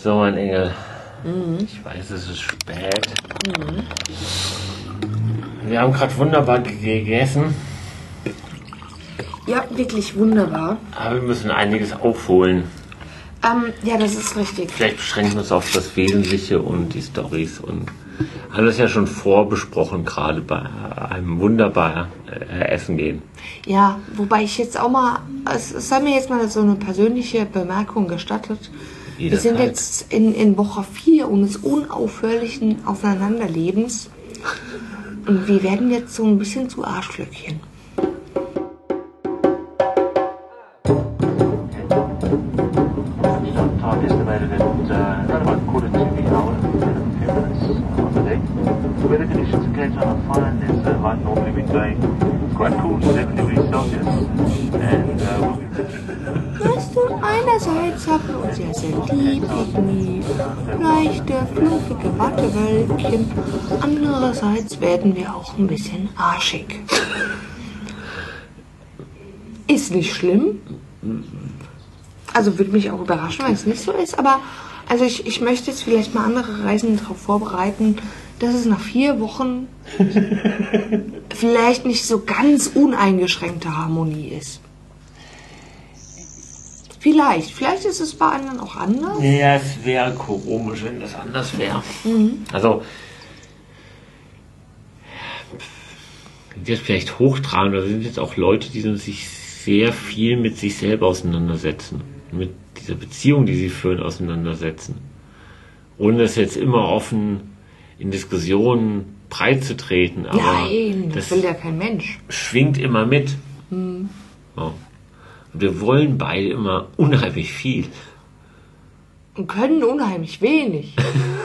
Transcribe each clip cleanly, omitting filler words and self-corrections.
So, mein Engel. Ich weiß, es ist spät. Wir haben gerade wunderbar gegessen. Ja, wirklich wunderbar. Aber wir müssen einiges aufholen. Ja, das ist richtig. Vielleicht beschränken wir uns auf das Wesentliche und die Storys und alles ja schon vorbesprochen, gerade bei einem wunderbaren Essen gehen. Ja, wobei ich jetzt auch mal, es sei mir jetzt mal so eine persönliche Bemerkung gestattet. Wir sind jetzt in Woche 4 unseres unaufhörlichen Aufeinanderlebens und wir werden jetzt so ein bisschen zu Arschlöckchen. Weather conditions again are fine. It's like normally been going quite cool, 7 degrees Celsius, and we'll be. Weißt du, einerseits haben wir uns ja sehr lieb, irgendwie leichte, fluffige Wattewölkchen. Andererseits werden wir auch ein bisschen arschig. Ist nicht schlimm. Also würde mich auch überraschen, wenn es nicht so ist. Aber also ich möchte jetzt vielleicht mal andere Reisende darauf vorbereiten, dass es nach 4 Wochen vielleicht nicht so ganz uneingeschränkte Harmonie ist. Vielleicht ist es bei anderen auch anders. Ja, es wäre komisch, wenn das anders wäre. Also, jetzt vielleicht hochtragen, da sind jetzt auch Leute, die sich sehr viel mit sich selber auseinandersetzen. Mit dieser Beziehung, die sie führen, auseinandersetzen. Ohne das jetzt immer offen in Diskussionen breit zu treten. Aber nein, das will ja kein Mensch. Schwingt immer mit. Ja. Und wir wollen beide immer unheimlich viel. Und können unheimlich wenig.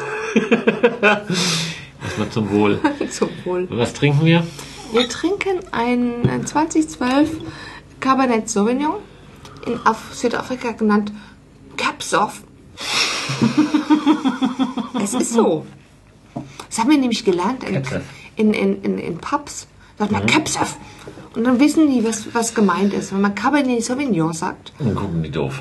Erstmal zum Wohl. Zum Wohl. Und was trinken wir? Wir trinken ein 2012 Cabernet Sauvignon, in Südafrika genannt Kapsov. Es ist so. Das haben wir nämlich gelernt in Pubs. Sagt man Kapsov. Und dann wissen die, was gemeint ist. Wenn man Cabernet Sauvignon sagt, Dann gucken die doof.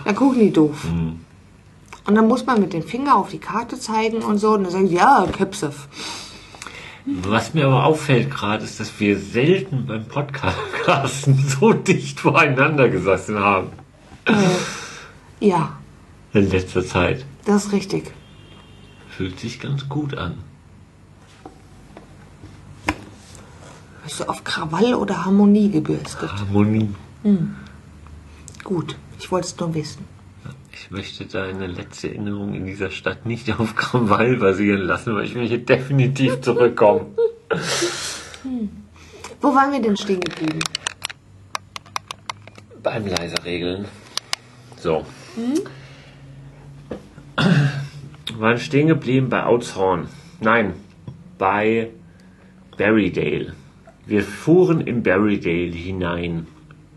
Und dann muss man mit dem Finger auf die Karte zeigen und so. Und dann sagen sie, ja, Kapsov. Was mir aber auffällt gerade, ist, dass wir selten beim Podcasten so dicht voreinander gesessen haben. Ja. In letzter Zeit. Das ist richtig. Fühlt sich ganz gut an. Bist du auf Krawall oder Harmonie gebürstet? Harmonie. Gut, ich wollte es nur wissen. Ich möchte deine letzte Erinnerung in dieser Stadt nicht auf Krawall basieren lassen, weil ich möchte definitiv zurückkommen. Wo waren wir denn stehen geblieben? Beim leise Regeln. So. Wir waren stehen geblieben bei Outshorn. Nein, bei Berrydale. Wir fuhren in Berrydale hinein.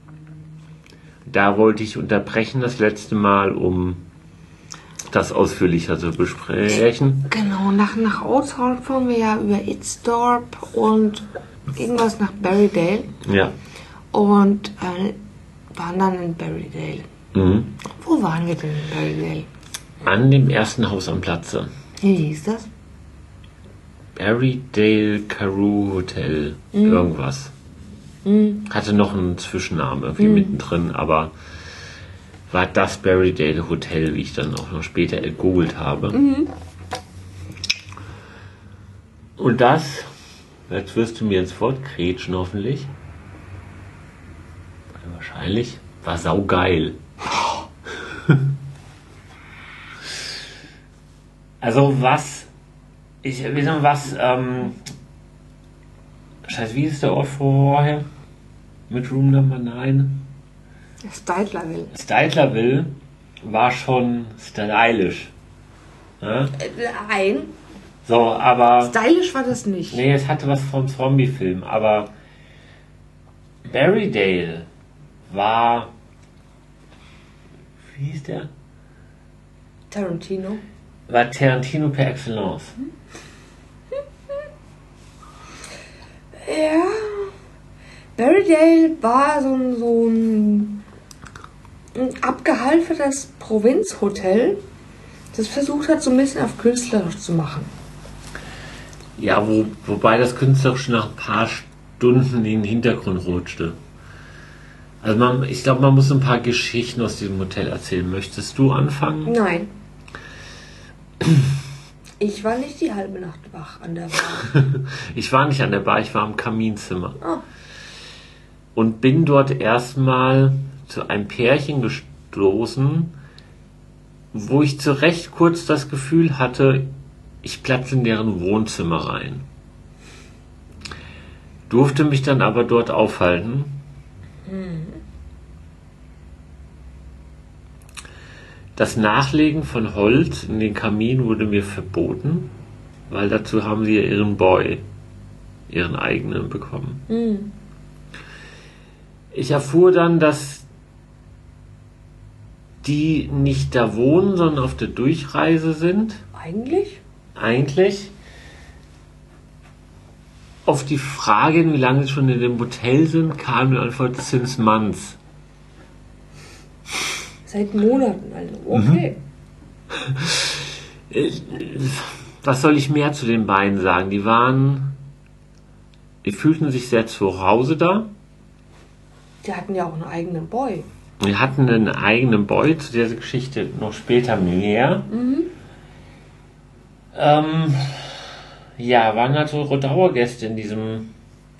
Da wollte ich unterbrechen das letzte Mal, um das ausführlicher zu besprechen. Genau, nach Outshorn fuhren wir ja über Itzdorp und irgendwas nach Berrydale. Ja. Und waren dann in Berrydale. Wo waren wir denn in Berrydale? An dem ersten Haus am Platze. Wie hieß das? Berrydale Karoo Hotel. Irgendwas. Hatte noch einen Zwischennamen irgendwie mittendrin, aber war das Berrydale Hotel, wie ich dann auch noch später gegoogelt habe. Und das, jetzt wirst du mir ins Wort kretschen hoffentlich, wahrscheinlich, war saugeil. Also Scheiße, wie ist der Ort vorher? Mit Room Number 9? Steidlerville. Steidlerville war schon stylisch. Ja? Nein. So, aber... Stylisch war das nicht. Nee, es hatte was vom Zombie-Film, aber Berrydale war... Wie hieß der? Tarantino. War Tarantino per Excellence. Ja. Berrydale war so ein abgehalftertes Provinzhotel das versucht hat, so ein bisschen auf künstlerisch zu machen. Ja, wobei das künstlerisch nach ein paar Stunden in den Hintergrund rutschte. Also ich glaube, man muss ein paar Geschichten aus diesem Hotel erzählen. Möchtest du anfangen? Nein. Ich war nicht die halbe Nacht wach an der Bar. Ich war nicht an der Bar, ich war im Kaminzimmer. Oh. Und bin dort erstmal zu einem Pärchen gestoßen, wo ich zu Recht kurz das Gefühl hatte, ich platze in deren Wohnzimmer rein. Durfte mich dann aber dort aufhalten. Das Nachlegen von Holz in den Kamin wurde mir verboten, weil dazu haben sie ja ihren Boy, ihren eigenen, bekommen. Ich erfuhr dann, dass die nicht da wohnen, sondern auf der Durchreise sind. Eigentlich. Auf die Frage, wie lange sie schon in dem Hotel sind, kam die Antwort, since months. Seit Monaten, also okay. Was soll ich mehr zu den beiden sagen? Die fühlten sich sehr zu Hause da. Die hatten ja auch einen eigenen Boy. Die hatten einen eigenen Boy, zu dieser Geschichte noch später mehr. Waren halt so Dauergäste in diesem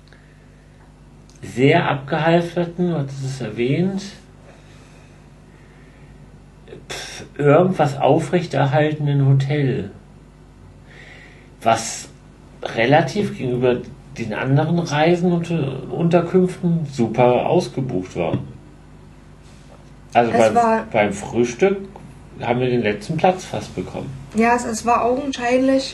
sehr abgehalfterten, was ist es erwähnt, irgendwas aufrechterhaltenen Hotel, was relativ gegenüber den anderen Reisen und Unterkünften super ausgebucht war. Also beim Frühstück haben wir den letzten Platz fast bekommen. Ja, es war augenscheinlich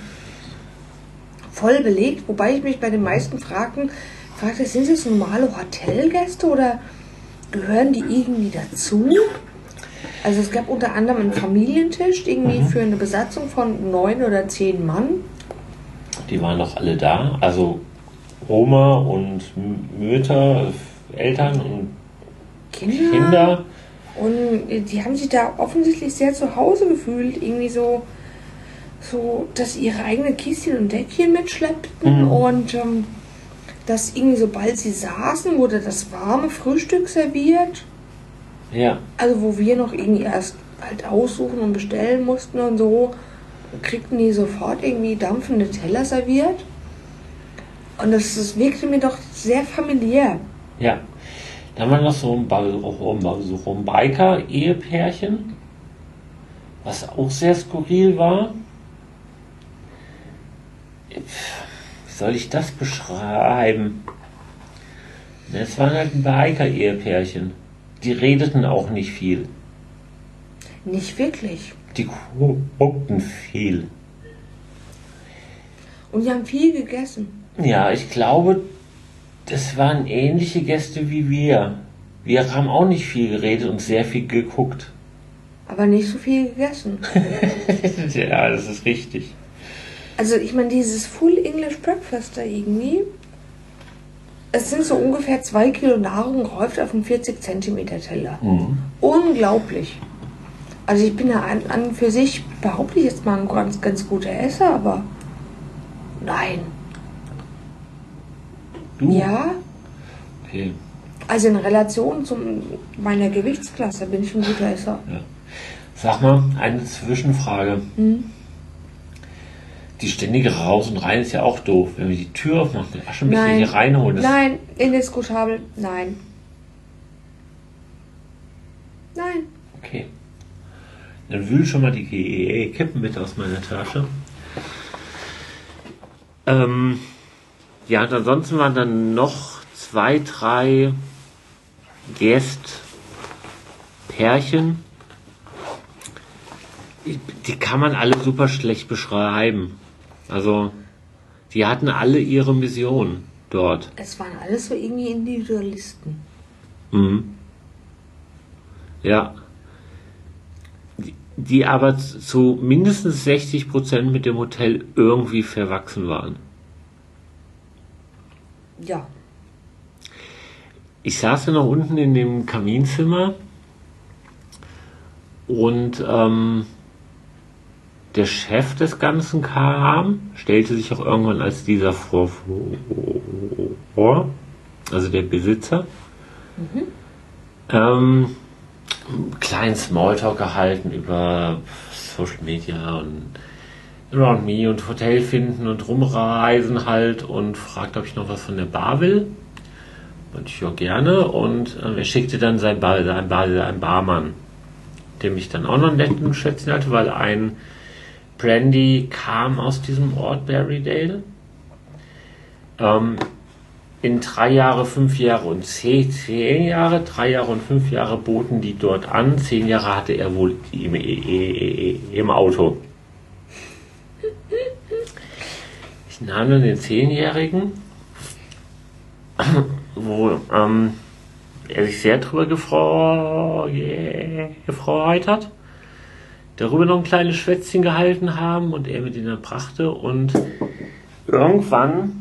voll belegt, wobei ich mich bei den meisten fragte, sind es normale Hotelgäste oder gehören die irgendwie dazu? Also es gab unter anderem einen Familientisch, irgendwie für eine Besatzung von 9 oder 10 Mann. Die waren doch alle da, also Oma und Mütter, Eltern und Kinder. Und die haben sich da offensichtlich sehr zu Hause gefühlt, irgendwie so dass sie ihre eigenen Kistchen und Deckchen mitschleppten und dass irgendwie sobald sie saßen, wurde das warme Frühstück serviert. Ja. Also wo wir noch irgendwie erst halt aussuchen und bestellen mussten und so, kriegten die sofort irgendwie dampfende Teller serviert. Und das wirkte mir doch sehr familiär. Ja. Dann war noch so ein Biker-Ehepärchen, was auch sehr skurril war. Wie soll ich das beschreiben? Es waren halt ein Biker-Ehepärchen. Die redeten auch nicht viel. Nicht wirklich. Die guckten viel. Und die haben viel gegessen. Ja, ich glaube, das waren ähnliche Gäste wie wir. Wir haben auch nicht viel geredet und sehr viel geguckt. Aber nicht so viel gegessen. Ja, das ist richtig. Also ich meine, dieses Full English Breakfast da irgendwie, es sind so ungefähr 2 Kilo Nahrung gehäuft auf einen 40 Zentimeter Teller. Unglaublich. Also ich bin ja an und für sich, behaupte ich jetzt mal, ein ganz, ganz guter Esser, aber nein. Du? Ja. Okay. Also in Relation zu meiner Gewichtsklasse bin ich ein guter Esser. Ja. Sag mal, eine Zwischenfrage. Die ständige Raus und Rein ist ja auch doof. Wenn wir die Tür aufmachen, den Aschenbecher hier reinholen. Nein, indiskutabel, nein. Nein. Okay. Dann wühl schon mal die Kippen mit aus meiner Tasche. Ja, und ansonsten waren dann noch 2, 3 Pärchen. Die kann man alle super schlecht beschreiben. Also, die hatten alle ihre Mission dort. Es waren alles so irgendwie Individualisten. Ja. Die aber zu mindestens 60% mit dem Hotel irgendwie verwachsen waren. Ja. Ich saß ja noch unten in dem Kaminzimmer und der Chef des Ganzen kam, stellte sich auch irgendwann als dieser vor, also der Besitzer. Kleinen Smalltalk gehalten über Social Media und Around Me und Hotel finden und rumreisen halt und fragt, ob ich noch was von der Bar will. Und ich ja gerne. Und er schickte dann seinen Barmann, dem ich dann auch noch einen netten Schätzchen hatte, weil ein Brandy kam aus diesem Ort Berrydale. In 3 Jahre, 5 Jahre und 10 Jahre, 3 Jahre und 5 Jahre boten die dort an. 10 Jahre hatte er wohl im Auto. Ich nahm dann den 10-Jährigen, wo er sich sehr drüber gefreut hat, darüber noch ein kleines Schwätzchen gehalten haben und er mit ihnen brachte und irgendwann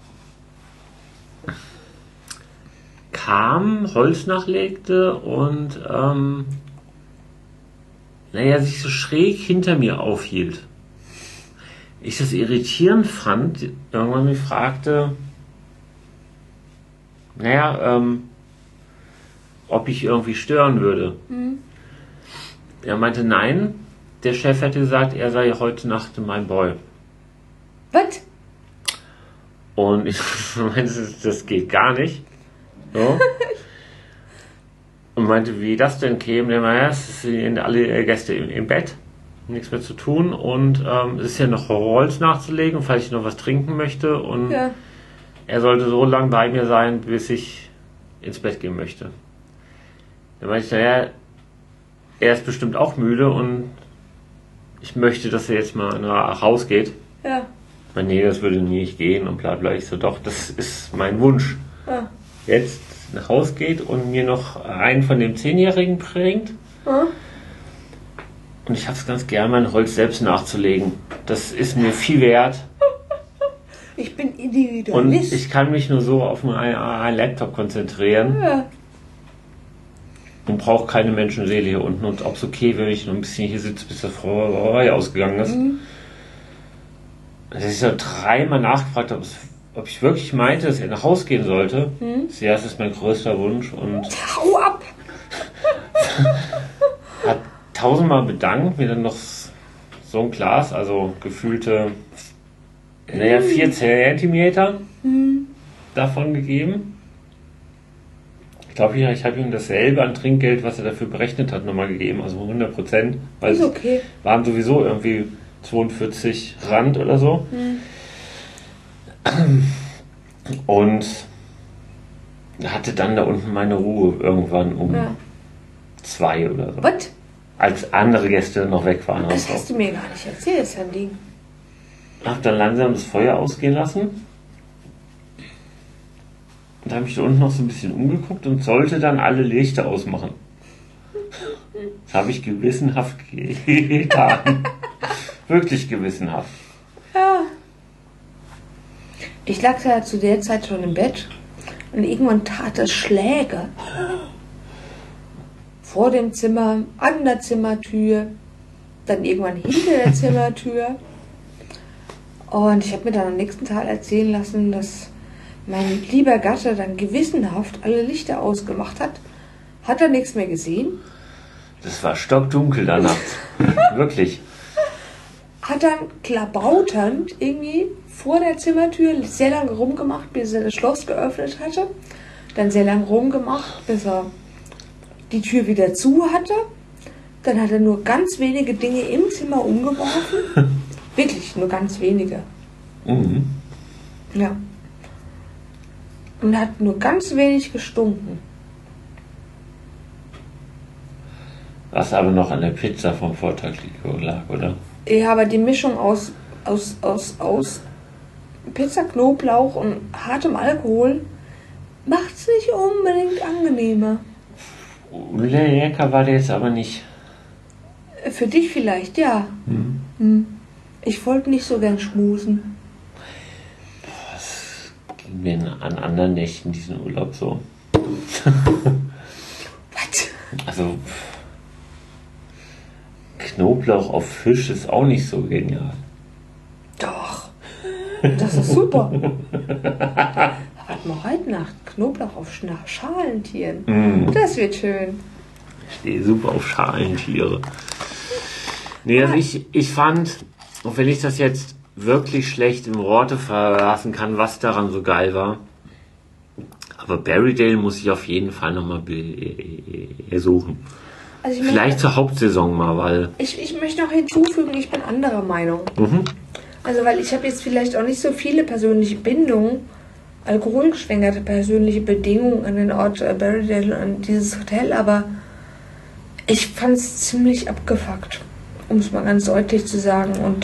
kam, Holz nachlegte und sich so schräg hinter mir aufhielt. Ich das irritierend fand, irgendwann mich fragte, ob ich irgendwie stören würde. Er meinte, nein, der Chef hätte gesagt, er sei heute Nacht mein Boy. Was? Und ich meinte, das geht gar nicht. So. Und meinte, wie das denn käme, der meinte, es sind alle Gäste im Bett, nichts mehr zu tun und es ist ja noch Holz nachzulegen, falls ich noch was trinken möchte und er sollte so lange bei mir sein, bis ich ins Bett gehen möchte. Dann meinte ich, er ist bestimmt auch müde und ich möchte, dass er jetzt mal nach Haus geht. Ja. Ich meine, nee, das würde nicht gehen und bla bla. Ich so, doch, das ist mein Wunsch. Ja. Jetzt nach Haus geht und mir noch einen von dem 10-Jährigen bringt. Und ich habe es ganz gern, mein Holz selbst nachzulegen. Das ist mir viel wert. Ich bin Individualist. Und ich kann mich nur so auf einen Laptop konzentrieren. Ja. Und brauche keine Menschenseele hier unten. Und ob es okay, wenn ich noch ein bisschen hier sitze, bis der Frau ausgegangen ist. Also ich habe 3-mal nachgefragt, ob ich wirklich meinte, dass er nach Hause gehen sollte. Ja, das ist mein größter Wunsch. Und hau ab! hat 1000-mal bedankt, mir dann noch so ein Glas, also gefühlte 4 Zentimeter davon gegeben. Ich glaube, ich habe ihm dasselbe an Trinkgeld, was er dafür berechnet hat, nochmal gegeben, also 100%. Weil ist okay. Es waren sowieso irgendwie 42 Rand oder so. Und hatte dann da unten meine Ruhe irgendwann um 2 oder so. Was? Als andere Gäste noch weg waren. Das hast du mir gar nicht erzählt, das Ding. Hab dann langsam das Feuer ausgehen lassen. Und da habe ich da unten noch so ein bisschen umgeguckt und sollte dann alle Lichter ausmachen. Das habe ich gewissenhaft getan. Wirklich gewissenhaft. Ja. Ich lag ja zu der Zeit schon im Bett und irgendwann tat es Schläge. Vor dem Zimmer, an der Zimmertür, dann irgendwann hinter der Zimmertür. Und ich habe mir dann am nächsten Tag erzählen lassen, dass mein lieber Gatte dann gewissenhaft alle Lichter ausgemacht hat. Hat er nichts mehr gesehen? Das war stockdunkel da nachts. Wirklich. Hat dann klabauternd irgendwie vor der Zimmertür sehr lange rumgemacht, bis er das Schloss geöffnet hatte. Dann sehr lange rumgemacht, bis er die Tür wieder zu hatte. Dann hat er nur ganz wenige Dinge im Zimmer umgeworfen. Wirklich, nur ganz wenige. Ja. Und hat nur ganz wenig gestunken. Was aber noch an der Pizza vom Vortag lag, oder? Ja, aber die Mischung aus Pizza, Knoblauch und hartem Alkohol macht's nicht unbedingt angenehmer. Lecker war der jetzt aber nicht. Für dich vielleicht, ja. Ich wollte nicht so gern schmusen. Das ging mir an anderen Nächten diesen Urlaub so. Was? Also Knoblauch auf Fisch ist auch nicht so genial. Doch. Das ist super. Warte mal, heute Nacht Knoblauch auf Schalentieren. Das wird schön. Ich stehe super auf Schalentiere. Nee, also ich fand, auch wenn ich das jetzt wirklich schlecht in Worte verlassen kann, was daran so geil war, aber Berrydale muss ich auf jeden Fall nochmal besuchen. Also Vielleicht zur Hauptsaison mal, weil... Ich möchte noch hinzufügen, ich bin anderer Meinung. Also weil ich habe jetzt vielleicht auch nicht so viele persönliche Bindungen, alkoholgeschwängerte persönliche Bedingungen an den Ort Berrydale, an dieses Hotel, aber ich fand es ziemlich abgefuckt, um es mal ganz deutlich zu sagen. Und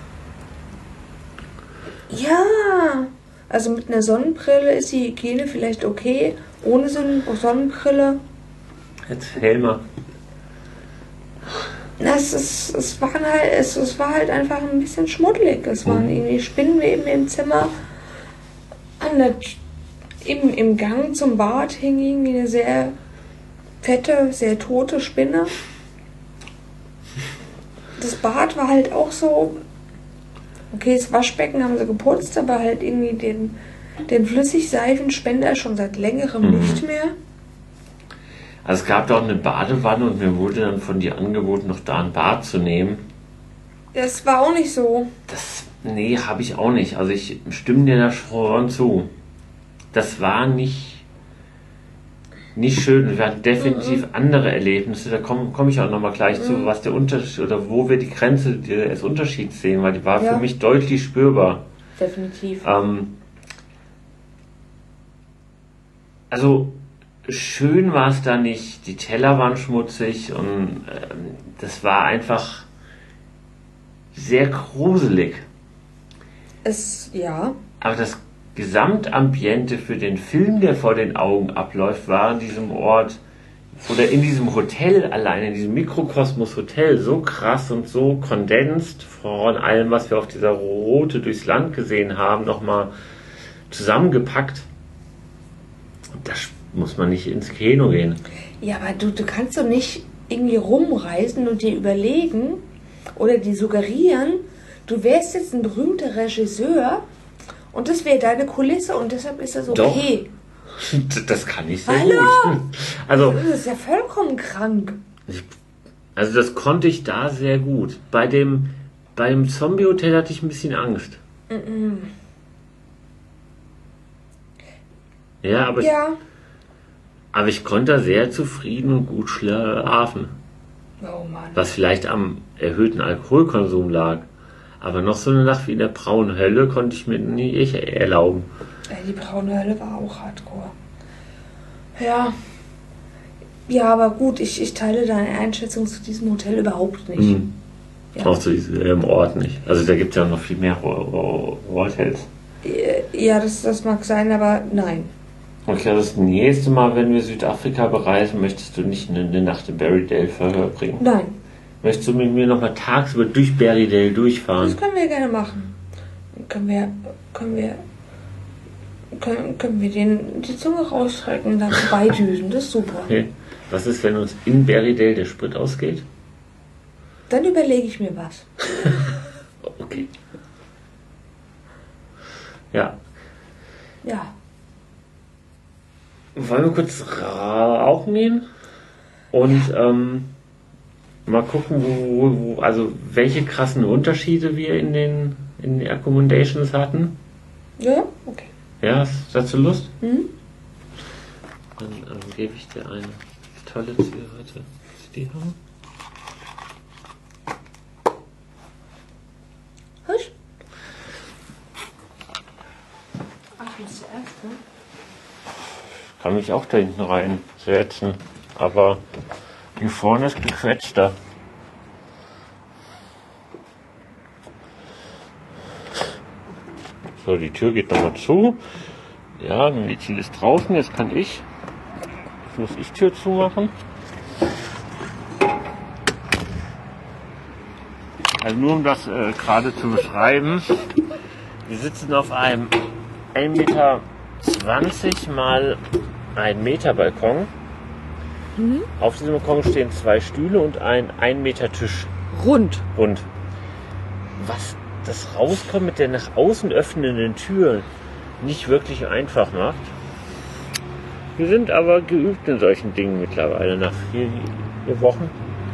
ja, also mit einer Sonnenbrille ist die Hygiene vielleicht okay, ohne so eine Sonnenbrille. Erzähl mal. Es war halt einfach ein bisschen schmuddelig. Es waren irgendwie Spinnenweben im Zimmer. Im Gang zum Bad hing irgendwie eine sehr fette, sehr tote Spinne. Das Bad war halt auch so... Okay, das Waschbecken haben sie geputzt, aber halt irgendwie den Flüssigseifenspender schon seit längerem nicht mehr. Also es gab da auch eine Badewanne und mir wurde dann von dir angeboten, noch da ein Bad zu nehmen. Das war auch nicht so. Nee, habe ich auch nicht. Also ich stimme dir da schon zu. Das war nicht schön. Wir hatten definitiv andere Erlebnisse. Da komm ich auch nochmal gleich zu, was der Unterschied oder wo wir die Grenze des Unterschieds sehen, weil die war für mich deutlich spürbar. Definitiv. Also schön war es da nicht. Die Teller waren schmutzig und das war einfach sehr gruselig. Aber das Gesamtambiente für den Film, der vor den Augen abläuft, war an diesem Ort oder in diesem Hotel allein, in diesem Mikrokosmos Hotel, so krass und so kondensiert von allem, was wir auf dieser Route durchs Land gesehen haben, nochmal zusammengepackt. Das muss man nicht ins Kino gehen. Ja, aber du kannst doch nicht irgendwie rumreisen und dir überlegen oder dir suggerieren, du wärst jetzt ein berühmter Regisseur und das wäre deine Kulisse und deshalb ist das okay. Doch. Das kann ich sehr gut. Also, das ist ja vollkommen krank. Also das konnte ich da sehr gut. Beim Zombie-Hotel hatte ich ein bisschen Angst. Ja, aber ich konnte da sehr zufrieden und gut schlafen. Oh Mann. Was vielleicht am erhöhten Alkoholkonsum lag. Aber noch so eine Nacht wie in der braunen Hölle konnte ich mir nicht erlauben. Die braune Hölle war auch hardcore. Ja, aber gut, ich teile deine Einschätzung zu diesem Hotel überhaupt nicht. Ja. Auch zu diesem Ort nicht. Also da gibt es ja noch viel mehr Hotels. Ja, das mag sein, aber nein. Okay, das nächste Mal, wenn wir Südafrika bereisen, möchtest du nicht eine Nacht in Berrydale verbringen? Nein. Möchtest du mit mir nochmal tagsüber durch Berrydale durchfahren? Das können wir gerne machen. Können wir die Zunge rausstrecken und dann vorbeidüsen. Das ist super. Okay. Was ist, wenn uns in Berrydale der Sprit ausgeht? Dann überlege ich mir was. Okay. Ja. Wollen wir kurz rauchen gehen? Und mal gucken, also welche krassen Unterschiede wir in den Accommodations hatten. Ja, okay. Ja, hast du dazu Lust? Mhm. Dann gebe ich dir eine tolle Zigarette. Willst du die haben? Husch. Ach, ich muss zuerst, ne? Ich kann mich auch da hinten reinsetzen, aber hier vorne ist gequetschter. So, die Tür geht nochmal zu. Ja, ein Mädchen ist draußen, jetzt kann ich. Jetzt muss ich Tür zumachen. Also nur um das gerade zu beschreiben. Wir sitzen auf einem 1,20 Meter mal 1 Meter Balkon. Auf diesem Balkon stehen 2 Stühle und ein 1 Meter Tisch. Rund. Und was das Rauskommen mit der nach außen öffnenden Tür nicht wirklich einfach macht. Wir sind aber geübt in solchen Dingen mittlerweile nach 4 Wochen.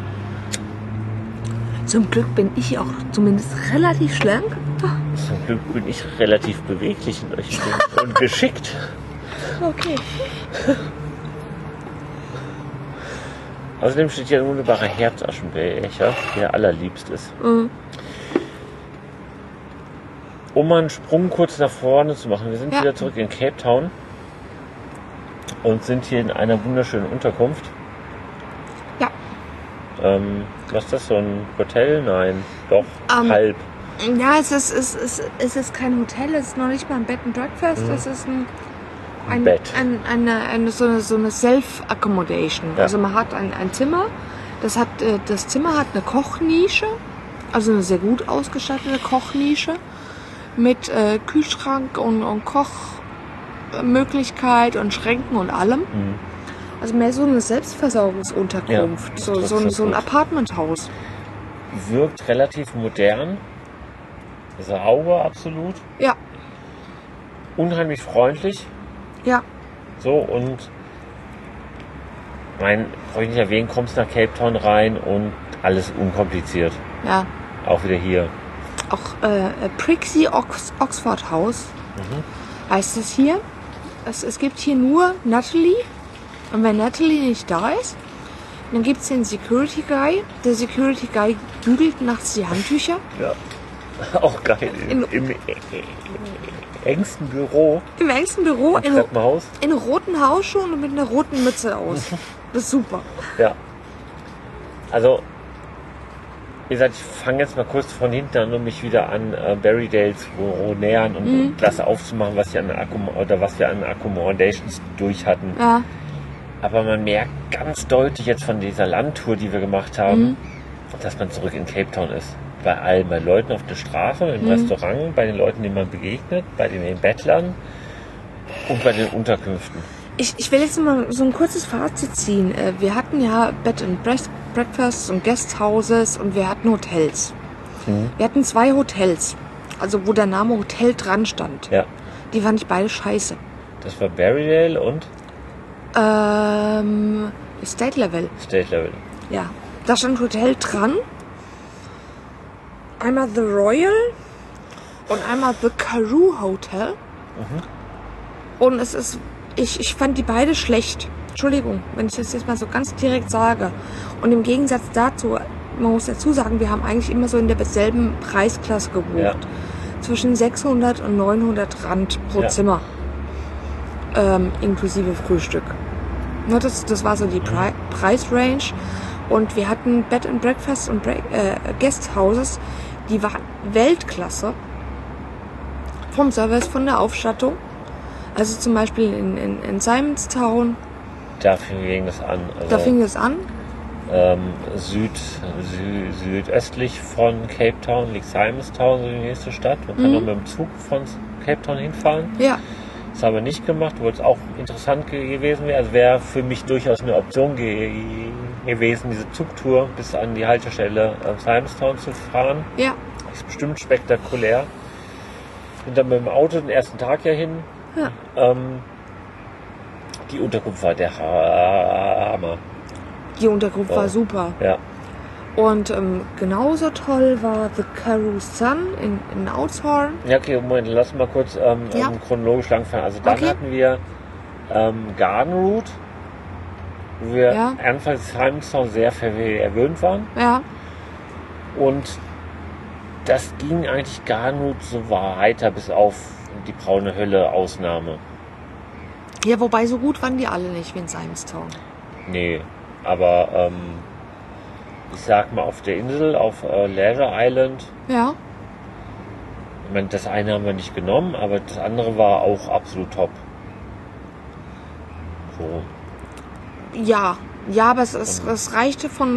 Zum Glück bin ich auch zumindest relativ schlank. Zum Glück bin ich relativ beweglich in solchen Dingen und geschickt. Okay. Außerdem steht hier ein wunderbarer Herzaschenbecher, der allerliebst ist. Mhm. Um mal einen Sprung kurz nach vorne zu machen. Wir sind wieder zurück in Cape Town und sind hier in einer wunderschönen Unterkunft. Ja. Was ist das, so ein Hotel? Nein, doch, halb. Ja, es ist kein Hotel, es ist noch nicht mal ein Bed and Breakfast, es ist ein Bett. So eine Self-Accommodation. Ja. Also man hat ein Zimmer, das Zimmer hat eine Kochnische, also eine sehr gut ausgestattete Kochnische mit Kühlschrank und Kochmöglichkeit und Schränken und allem. Mhm. Also mehr so eine Selbstversorgungsunterkunft, Ja, so ein Apartmenthaus. Wirkt relativ modern, sauber absolut, Ja, unheimlich freundlich. ja. So, und brauche ich nicht erwähnen, kommst nach Cape Town rein und alles unkompliziert. Ja. Auch wieder hier. Auch Prixie Oxford House heißt es hier. Es gibt hier nur Natalie. Und wenn Natalie nicht da ist, dann gibt es den Security Guy. Der Security Guy bügelt nachts die Handtücher. Ja. Auch geil. Im engsten Büro. Im engsten Büro in Treppenhaus. roten Hausschuhen und mit einer roten Mütze aus. Das ist super. Ja. Also, wie gesagt, ich fange jetzt mal kurz von hinten an, um mich wieder an Berrydales Büro nähern und das aufzumachen, was wir an Accommodations durch hatten. Ja. Aber man merkt ganz deutlich jetzt von dieser Landtour, die wir gemacht haben, dass man zurück in Cape Town ist. Bei allen, bei Leuten auf der Straße, im Restaurant, bei den Leuten, denen man begegnet, bei den Bettlern und bei den Unterkünften. Ich will jetzt mal so ein kurzes Fazit ziehen. Wir hatten ja Bed and Breakfasts und Guesthouses und wir hatten Hotels. Wir hatten 2 Hotels, also wo der Name Hotel dran stand. Ja. Die fand ich beide scheiße. Das war Berrydale und State Level. State Level. Ja. Da stand Hotel dran. Einmal The Royal und einmal The Karoo Hotel. Und es ist, ich fand die beide schlecht. Entschuldigung, wenn ich das jetzt mal so ganz direkt sage. Und im Gegensatz dazu, man muss dazu sagen, wir haben eigentlich immer so in derselben Preisklasse gebucht. Ja. Zwischen 600 und 900 Rand pro Zimmer. Inklusive Frühstück. Nur das war so die Preisrange. Und wir hatten Bed and Breakfast und Guesthouses, die waren Weltklasse. Vom Service, von der Aufstattung. Also zum Beispiel in Simonstown. Da fing das an. Also, Da fing es an. Südöstlich von Cape Town liegt Simonstown, so die nächste Stadt. Man kann noch mit dem Zug von Cape Town hinfahren. Ja. Das haben wir nicht gemacht, obwohl es auch interessant gewesen wäre. Also wäre für mich durchaus eine Option gewesen, diese Zugtour bis an die Haltestelle Simonstown zu fahren. Ja. Das ist bestimmt spektakulär. Sind dann mit dem Auto den ersten Tag hier hin. Ja. Die Unterkunft war der Hammer. Die Unterkunft war super. Ja. Und genauso toll war The Karoo Sun in Outhorn. Ja, okay, Moment, lass mal kurz chronologisch langfahren. Also dann hatten wir Garden Route, wo wir anfangs Simonstown sehr verwöhnt waren. Ja. Und das ging eigentlich Garden Route so weiter, bis auf die braune Hölle Ausnahme. Ja, wobei so gut waren die alle nicht wie in Simonstown. Nee, aber ich sag mal auf der Insel, auf Leisure Island. Ja. Ich meine, das eine haben wir nicht genommen, aber das andere war auch absolut top. So. Ja, aber es reichte von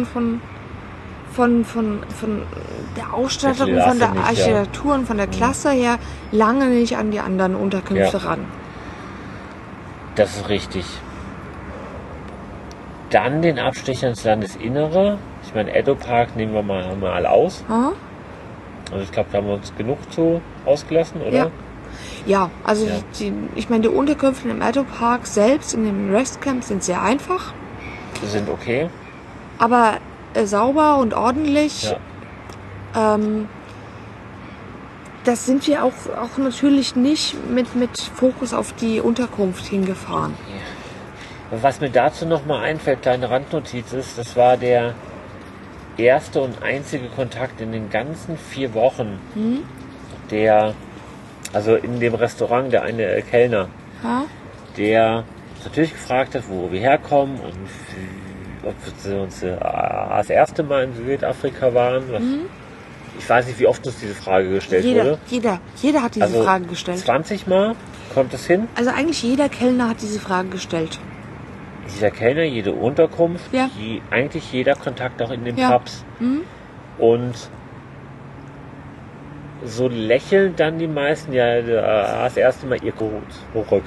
der Ausstattung, Der von der Klasse nicht, Architektur und von der Klasse her lange nicht an die anderen Unterkünfte ran. Das ist richtig. dann den Abstecher ins Landesinnere. Ich meine, Edo Park nehmen wir mal aus. Hm? Also ich glaube, da haben wir uns genug zu ausgelassen, oder? Ja, also Ja. ich meine, die Unterkünfte im Edo Park selbst, in dem Restcamp, sind sehr einfach, Die sind okay. aber sauber und ordentlich. Ja. Das sind wir auch natürlich nicht mit Fokus auf die Unterkunft hingefahren. Was mir dazu nochmal einfällt, kleine Randnotiz ist, das war der erste und einzige Kontakt in den ganzen 4 Wochen, also in dem Restaurant, der eine Kellner, Ja? der natürlich gefragt hat, wo wir herkommen und ob wir uns das erste Mal in Südafrika waren. Ich weiß nicht, wie oft uns diese Frage gestellt wurde. Jeder hat diese Also Frage gestellt. 20 Mal kommt es hin. Also eigentlich jeder Kellner hat diese Frage gestellt. Jeder Kellner, jede Unterkunft, Ja. eigentlich jeder Kontakt auch in den Ja. Pubs. Und so lächeln dann die meisten ja das erste Mal ihr Gut zurück.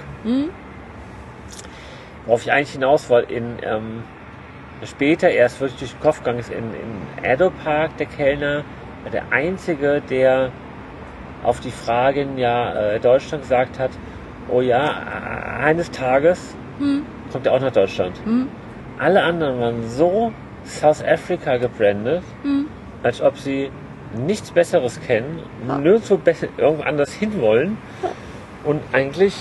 Worauf ich eigentlich hinaus wollte, später erst wirklich durch den Kopf gegangen ist, in Edo Park der Kellner war der Einzige, der auf die Frage in Deutschland gesagt hat, oh ja, eines Tages kommt er auch nach Deutschland. Alle anderen waren so South Africa gebrandet, als ob sie nichts Besseres kennen, nirgendwo irgendwo anders hinwollen und eigentlich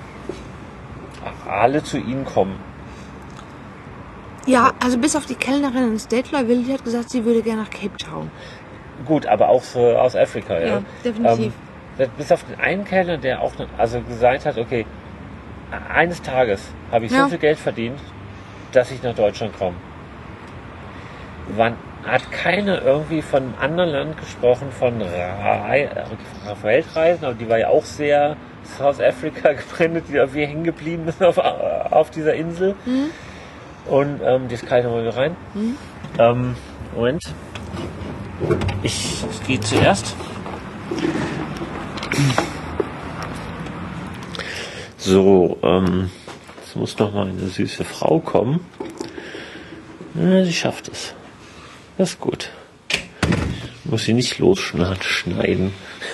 alle zu ihnen kommen. Ja, also bis auf die Kellnerin in Statler Village, die hat gesagt, sie würde gerne nach Cape Town. Gut, aber auch so aus Afrika, ja. Ja, definitiv. Bis auf den einen Kellner, der auch gesagt hat, okay, eines Tages habe ich so viel Geld verdient, dass ich nach Deutschland komme. Hat keiner irgendwie von einem anderen Land gesprochen, von Weltreisen, aber die war ja auch sehr South Africa gebrandet, die irgendwie hängen geblieben ist auf dieser Insel. Und das kann ich nochmal wieder rein. Moment. Ich gehe zuerst. So, jetzt muss noch mal eine süße Frau kommen. Ja, sie schafft es. Das ist gut. Ich muss sie nicht losschneiden.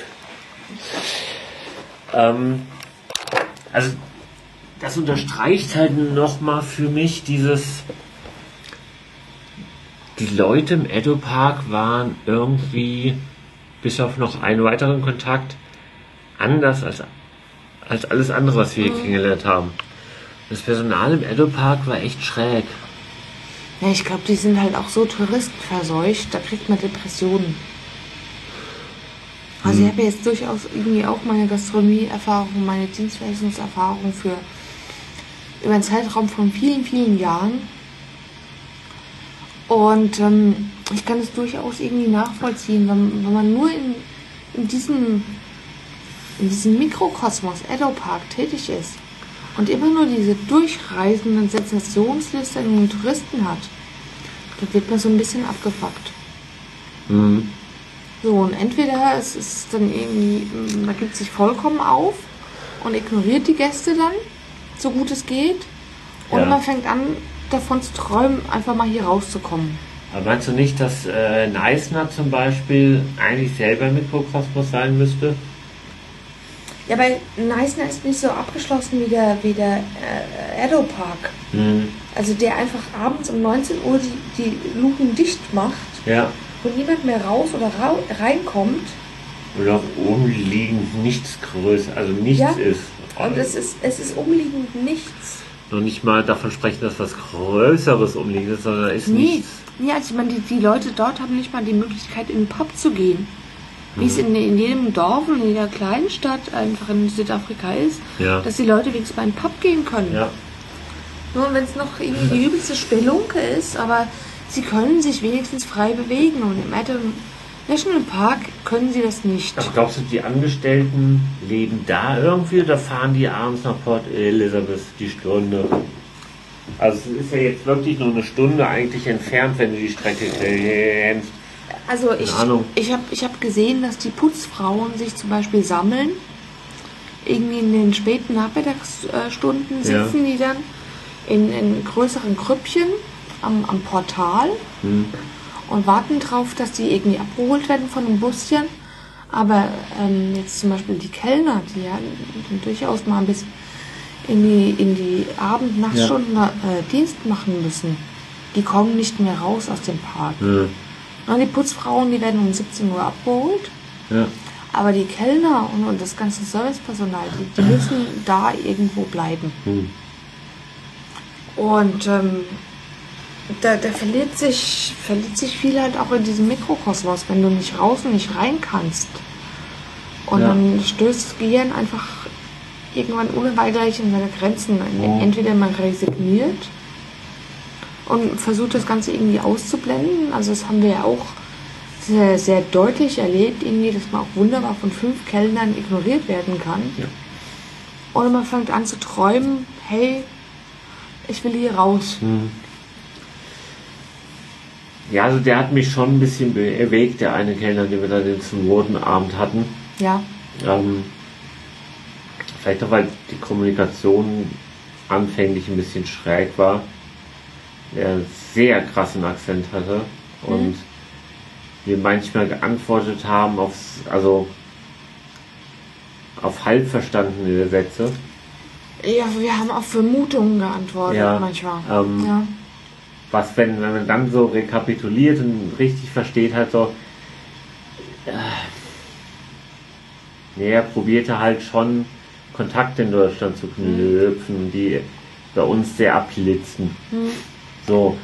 Also, das unterstreicht halt nochmal für mich die Leute im Edo Park waren irgendwie, bis auf noch einen weiteren Kontakt, anders als alles andere, was wir hier kennengelernt haben. Das Personal im Edo Park war echt schräg. Ja, ich glaube, die sind halt auch so touristenverseucht, da kriegt man Depressionen. Also ich habe ja jetzt durchaus irgendwie auch meine Gastronomie-Erfahrung, meine Dienstleistungserfahrung über einen Zeitraum von vielen, vielen Jahren. Und ich kann es durchaus irgendwie nachvollziehen, wenn man nur in diesem Mikrokosmos Edo Park tätig ist und immer nur diese durchreisenden Sensationslisten und Touristen hat, dann wird man so ein bisschen abgefuckt. So, und entweder es ist dann irgendwie, man gibt sich vollkommen auf und ignoriert die Gäste dann, so gut es geht, oder man fängt an, davon zu träumen, einfach mal hier rauszukommen. Aber meinst du nicht, dass Neisner zum Beispiel eigentlich selber Mikrokosmos sein müsste? Ja, weil Neisner ist nicht so abgeschlossen wie der Edo Park. Also der einfach abends um 19 Uhr die Luken dicht macht, wo niemand mehr raus oder reinkommt. Oder auch umliegend nichts Größeres, also nichts ist. Und es ist umliegend nichts. Noch nicht mal davon sprechen, dass was Größeres umliegend ist, sondern ist nichts. Nee, also ich meine, die Leute dort haben nicht mal die Möglichkeit, in den Pub zu gehen. Wie es in jedem Dorf und in jeder kleinen Stadt einfach in Südafrika ist, dass die Leute wenigstens mal in den Pub gehen können. Ja. Nur wenn es noch irgendwie die übelste Spelunke ist, aber sie können sich wenigstens frei bewegen. Und im Adam National Park können sie das nicht. Aber glaubst du, die Angestellten leben da irgendwie oder fahren die abends nach Port Elizabeth die Stunde? Also es ist ja jetzt wirklich nur eine Stunde eigentlich entfernt, wenn du die Strecke kennst. Also ich hab gesehen, dass die Putzfrauen sich zum Beispiel sammeln. Irgendwie in den späten Nachmittagsstunden sitzen die dann in größeren Grüppchen am Portal und warten drauf, dass die irgendwie abgeholt werden von einem Buschen. Aber jetzt zum Beispiel die Kellner, die ja durchaus mal ein bisschen in die Abend-Nachtstunden Dienst machen müssen, die kommen nicht mehr raus aus dem Park. Und die Putzfrauen, die werden um 17 Uhr abgeholt. Ja. Aber die Kellner und das ganze Servicepersonal, die müssen da irgendwo bleiben. Und da verliert sich viel halt auch in diesem Mikrokosmos, wenn du nicht raus und nicht rein kannst. Und dann stößt das Gehirn einfach irgendwann unweigerlich in seine Grenzen. Entweder man resigniert und versucht das Ganze irgendwie auszublenden. Also das haben wir ja auch sehr, sehr deutlich erlebt, irgendwie, dass man auch wunderbar von 5 Kellnern ignoriert werden kann. Ja. Oder man fängt an zu träumen, hey, ich will hier raus. Ja, also der hat mich schon ein bisschen bewegt, der eine Kellner, den wir dann zum roten Abend hatten. Ja. Vielleicht auch, weil die Kommunikation anfänglich ein bisschen schräg war. Der einen sehr krassen Akzent hatte. Und wir manchmal geantwortet haben auf halb verstandene Sätze. Ja, wir haben auf Vermutungen geantwortet manchmal. Was, wenn man dann so rekapituliert und richtig versteht, halt so, er probierte halt schon Kontakte in Deutschland zu knüpfen, die bei uns sehr abblitzten. So.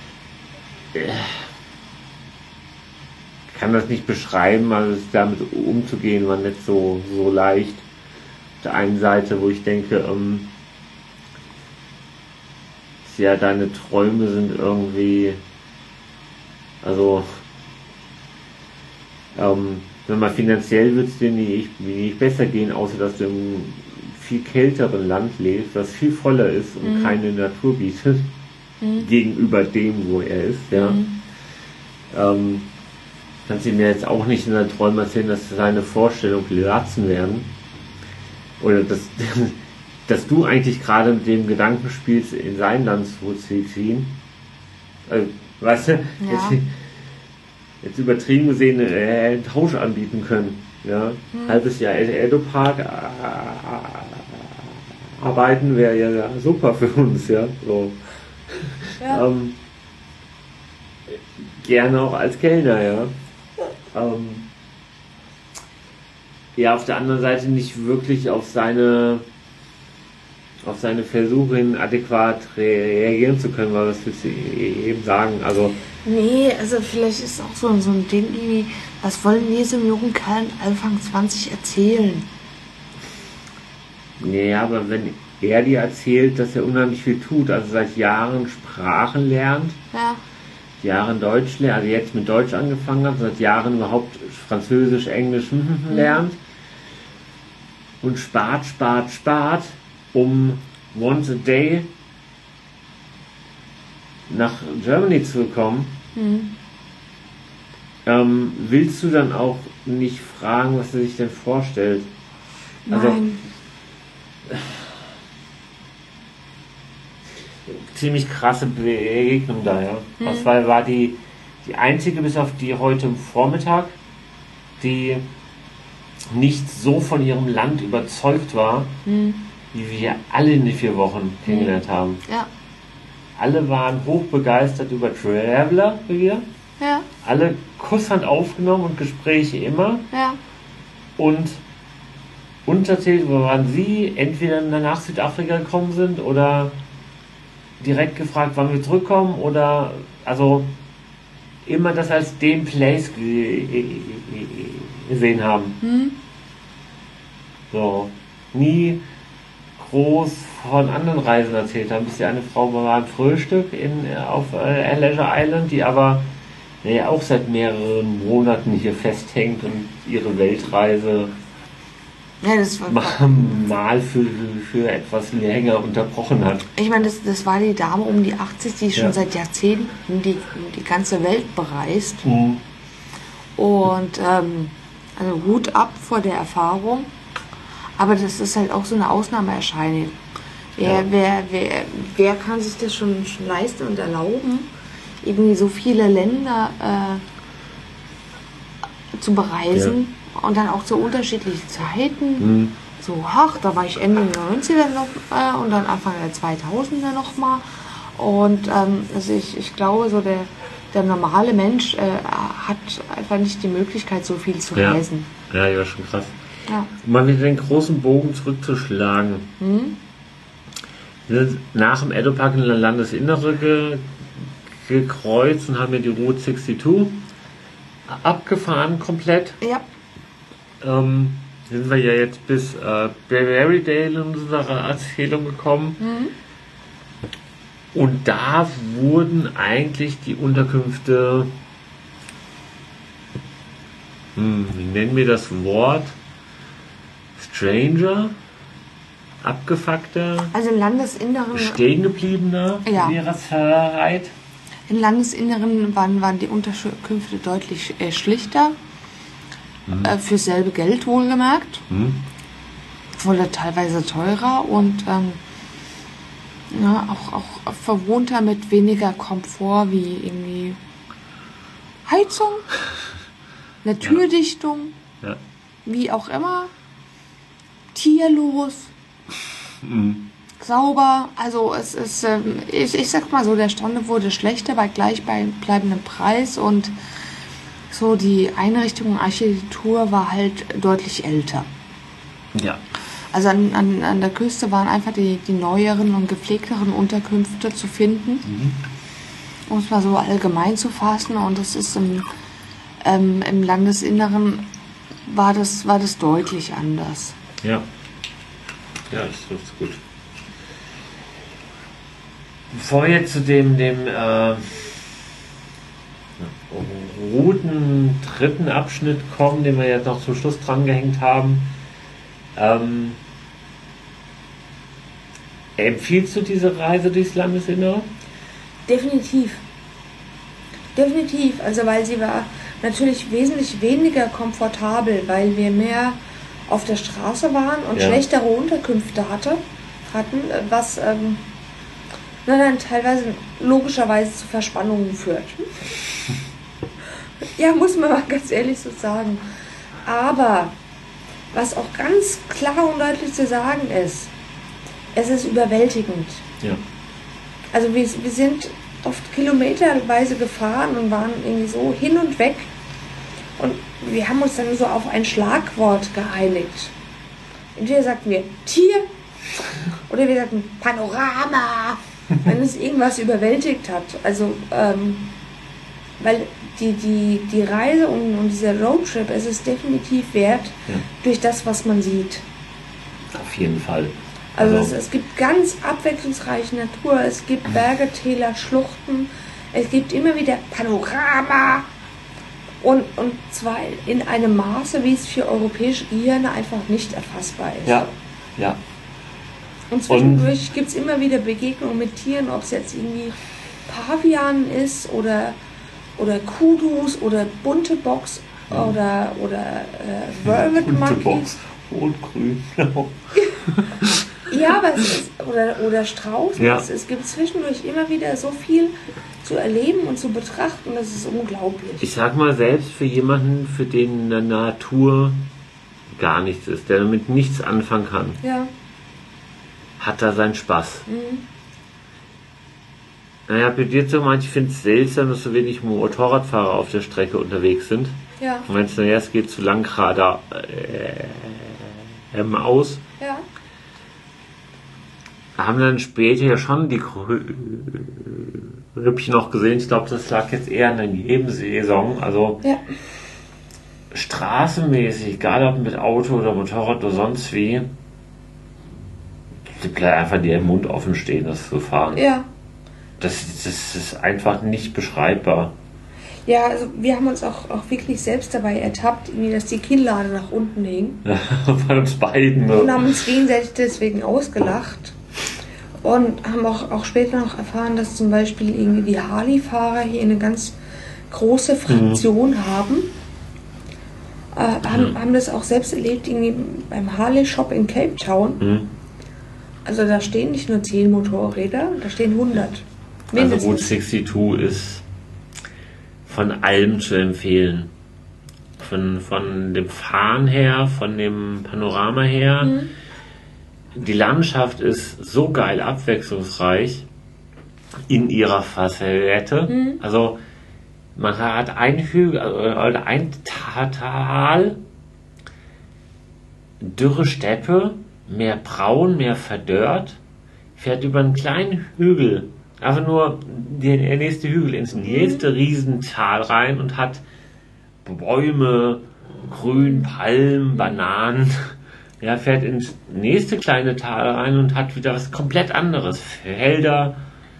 Ich kann das nicht beschreiben, also damit umzugehen war nicht so leicht. Auf der einen Seite, wo ich denke, deine Träume sind irgendwie, also wenn man finanziell wird es dir nicht besser gehen, außer dass du im viel kälteren Land lebst, was viel voller ist und keine Natur bietet, gegenüber dem, wo er ist, ja. Kannst du mir jetzt auch nicht in deinen Träumen erzählen, dass seine Vorstellungen platzen werden. Oder dass du eigentlich gerade mit dem Gedanken spielst, in sein Land zu ziehen. Weißt du, jetzt übertrieben gesehen, einen Tausch anbieten können. Ja? Halbes Jahr Edo-Park arbeiten wäre ja super für uns. Ja? So. Ja. Gerne auch als Kellner, ja. Auf der anderen Seite nicht wirklich auf seine Versuche hin adäquat reagieren zu können, weil das willst du eben sagen. Also nee, also vielleicht ist auch so ein Ding wie, was wollen wir diesem jungen Kerl Anfang 20 erzählen? Nee, aber wenn er dir erzählt, dass er unheimlich viel tut, also seit Jahren Sprachen lernt, Jahren Deutsch lernt, also jetzt mit Deutsch angefangen hat, seit Jahren überhaupt Französisch, Englisch lernt und spart, um once a day nach Germany zu kommen, willst du dann auch nicht fragen, was er sich denn vorstellt? Also, nein. Ziemlich krasse Begegnung da, ja. Das war die einzige, bis auf die heute Vormittag, die nicht so von ihrem Land überzeugt war, wie wir alle in den 4 Wochen kennengelernt haben. Ja. Alle waren hochbegeistert über Traveler, wie wir. Ja. Alle Kusshand aufgenommen und Gespräche immer. Ja. Und unterteilt waren sie, entweder nach Südafrika gekommen sind oder direkt gefragt, wann wir zurückkommen, oder also immer das als den Place gesehen haben. So, nie groß von anderen Reisen erzählt haben, bis die eine Frau war ein Frühstück auf Leisure Island, die aber auch seit mehreren Monaten hier festhängt und ihre Weltreise das war mal für etwas länger unterbrochen hat. Ich meine, das war die Dame um die 80, die schon seit Jahrzehnten die ganze Welt bereist. Und also Hut ab vor der Erfahrung. Aber das ist halt auch so eine Ausnahmeerscheinung. Wer kann sich das schon leisten und erlauben, irgendwie so viele Länder zu bereisen und dann auch zu unterschiedlichen Zeiten. So, da war ich Ende der 90er noch und dann Anfang der 2000er nochmal. Und also ich glaube, so der normale Mensch hat einfach nicht die Möglichkeit, so viel zu reisen. Ja, ja, schon krass. Ja. Um mal wieder den großen Bogen zurückzuschlagen. Wir sind nach dem Edo-Park in das Landesinnere gekreuzt und haben ja die Route 62 abgefahren komplett. Ja. Sind wir ja jetzt bis Berrydale in unserer Erzählung gekommen. Und da wurden eigentlich die Unterkünfte, wie nennen wir das Wort? Stranger? Abgefuckter? Also im Landesinneren. Stehengebliebener in ihrer Zeit? Im Landesinneren waren die Unterkünfte deutlich schlichter. Für selbe Geld wohlgemerkt. Wurde teilweise teurer und auch verwohnter mit weniger Komfort wie irgendwie Heizung, eine Türdichtung, wie auch immer, tierlos, sauber. Also es ist, ich sag mal so, der Stand wurde schlechter bei gleichbleibendem Preis und so die Einrichtung und Architektur war halt deutlich älter. Ja. Also an der Küste waren einfach die neueren und gepflegteren Unterkünfte zu finden, um es mal so allgemein zu fassen. Und das ist im Landesinneren war das deutlich anders. Ja. Ja, das ist gut. Bevor wir jetzt zu dem dritten Abschnitt kommen, den wir jetzt noch zum Schluss dran gehängt haben, empfiehlst du diese Reise durchs Landesinnere? Definitiv. Also weil sie war natürlich wesentlich weniger komfortabel, weil wir mehr auf der Straße waren und schlechtere Unterkünfte hatten, was dann teilweise logischerweise zu Verspannungen führt. Ja, muss man mal ganz ehrlich so sagen. Aber was auch ganz klar und deutlich zu sagen ist, es ist überwältigend. Ja. Also wir sind oft kilometerweise gefahren und waren irgendwie so hin und weg. Und wir haben uns dann so auf ein Schlagwort geeinigt. Entweder sagten wir Tier oder wir sagten Panorama, wenn es irgendwas überwältigt hat. Also, weil die Reise und dieser Roadtrip, es ist definitiv wert durch das, was man sieht. Auf jeden Fall. Also es gibt ganz abwechslungsreiche Natur, es gibt Berge, Täler, Schluchten, es gibt immer wieder Panorama und zwar in einem Maße, wie es für europäische Gehirne einfach nicht erfassbar ist. Ja. Und zwischendurch gibt es immer wieder Begegnungen mit Tieren, ob es jetzt irgendwie Pavian ist oder Kudus oder bunte Box oder Vervet Monkeys. Rot-grün. Ja, aber es ist, oder Strauß. Ja. Es gibt zwischendurch immer wieder so viel zu erleben und zu betrachten, das ist unglaublich. Ich sag mal, selbst für jemanden, für den eine Natur gar nichts ist, der damit nichts anfangen kann, hat er seinen Spaß. Naja, bei dir so manche, ich finde es seltsam, dass so wenig Motorradfahrer auf der Strecke unterwegs sind. Ja. Und wenn es es geht zu lang gerade aus. Ja. Haben dann später ja schon die Rippchen noch gesehen. Ich glaube, das lag jetzt eher in der Nebensaison. Also straßenmäßig, egal ob mit Auto oder Motorrad oder sonst wie, die bleibt einfach dir im Mund offen stehen, das zu fahren. Ja. Das ist einfach nicht beschreibbar. Ja, also wir haben uns auch wirklich selbst dabei ertappt, irgendwie, dass die Kinnlade nach unten hing. Bei uns beiden. Und haben uns gegenseitig deswegen ausgelacht. Und haben auch später noch erfahren, dass zum Beispiel irgendwie die Harley-Fahrer hier eine ganz große Fraktion haben. Haben das auch selbst erlebt, irgendwie beim Harley-Shop in Cape Town. Also da stehen nicht nur 10 Motorräder, da stehen 100. Also Route 62 ist von allem zu empfehlen. Von dem Fahren her, von dem Panorama her. Die Landschaft ist so geil abwechslungsreich in ihrer Facette. Also man hat ein Hügel, also ein Tal, dürre Steppe, mehr braun, mehr verdörrt, fährt über einen kleinen Hügel, einfach nur der nächste Hügel ins nächste Riesental rein und hat Bäume, Grün, Palmen, Bananen. Ja, fährt ins nächste kleine Tal rein und hat wieder was komplett anderes. Felder,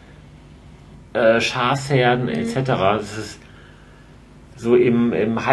Schafherden etc. Das ist so im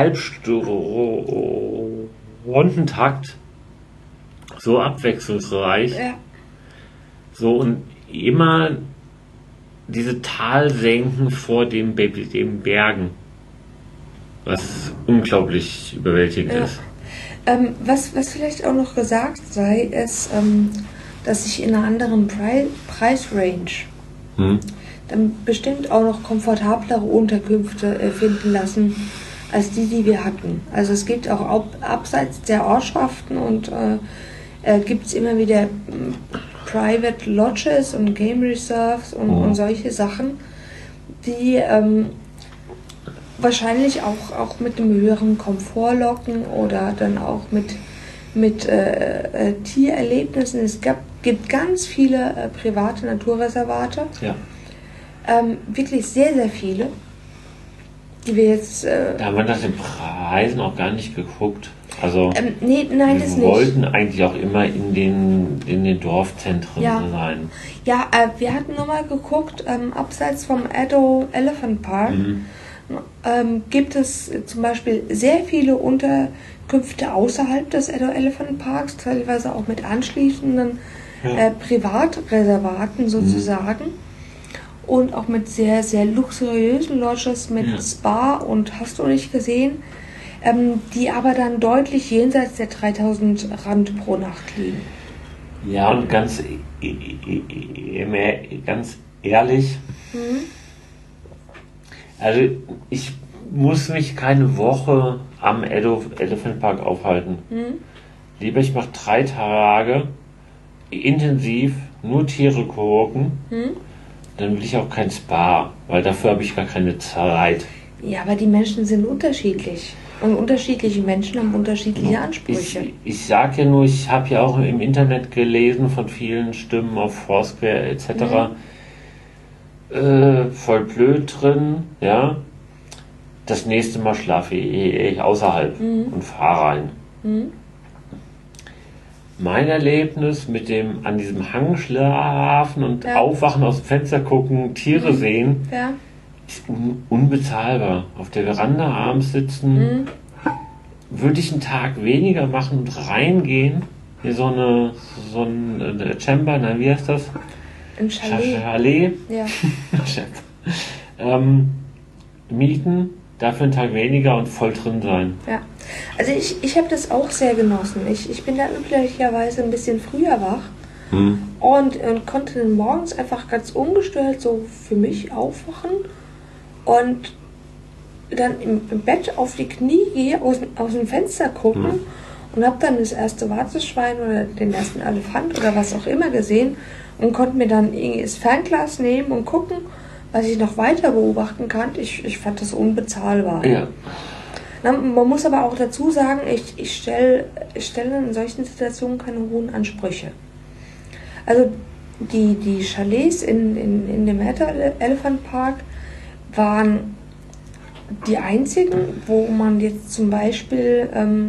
Halbstundentakt so abwechslungsreich. Ja. So und immer diese Talsenken vor den Bergen. Was unglaublich überwältigend ist. Was vielleicht auch noch gesagt sei, ist, dass sich in einer anderen Preisrange dann bestimmt auch noch komfortablere Unterkünfte finden lassen als die wir hatten. Also es gibt auch abseits der Ortschaften und gibt es immer wieder Private Lodges und Game Reserves und solche Sachen, die wahrscheinlich auch mit einem höheren Komfort locken oder dann auch mit Tiererlebnissen. Es gibt ganz viele private Naturreservate. Ja. Wirklich sehr, sehr viele, die wir jetzt... da haben wir nach den Preisen auch gar nicht geguckt. Also nein, das wir wollten eigentlich auch immer in den Dorfzentren sein. Ja, wir hatten nur mal geguckt, abseits vom Addo Elephant Park gibt es zum Beispiel sehr viele Unterkünfte außerhalb des Addo Elephant Parks, teilweise auch mit anschließenden Privatreservaten sozusagen. Und auch mit sehr, sehr luxuriösen Lodges mit Spa und hast du nicht gesehen, die aber dann deutlich jenseits der 3000 Rand pro Nacht liegen. Ja, und ganz ehrlich, also ich muss mich keine Woche am Addo Elephant Park aufhalten. Lieber ich mache 3 Tage intensiv nur Tiere gucken. Dann will ich auch kein Spa, weil dafür habe ich gar keine Zeit. Ja, aber die Menschen sind unterschiedlich. Und unterschiedliche Menschen haben unterschiedliche Ansprüche. Ich sage ja nur, ich habe ja auch im Internet gelesen von vielen Stimmen auf Foursquare etc. Voll blöd drin, ja. Das nächste Mal schlafe ich außerhalb und fahre rein. Mein Erlebnis mit dem an diesem Hang schlafen und aufwachen, aus dem Fenster gucken, Tiere sehen, ist unbezahlbar. Auf der Veranda abends sitzen, würde ich einen Tag weniger machen und reingehen, hier so ein Chamber, nein, wie heißt das? Ein Chalet. Chalet. Ja. Mieten, dafür einen Tag weniger und voll drin sein. Ja. Also ich habe das auch sehr genossen. Ich bin da üblicherweise ein bisschen früher wach und konnte dann morgens einfach ganz ungestört so für mich aufwachen und dann im Bett auf die Knie gehe, aus dem Fenster gucken und habe dann das erste Warteschwein oder den ersten Elefant oder was auch immer gesehen und konnte mir dann irgendwie das Fernglas nehmen und gucken, was ich noch weiter beobachten kann. Ich fand das unbezahlbar. Ja. Man muss aber auch dazu sagen, ich stelle in solchen Situationen keine hohen Ansprüche. Also die Chalets in dem Addo Elephant Park waren die einzigen, wo man jetzt zum Beispiel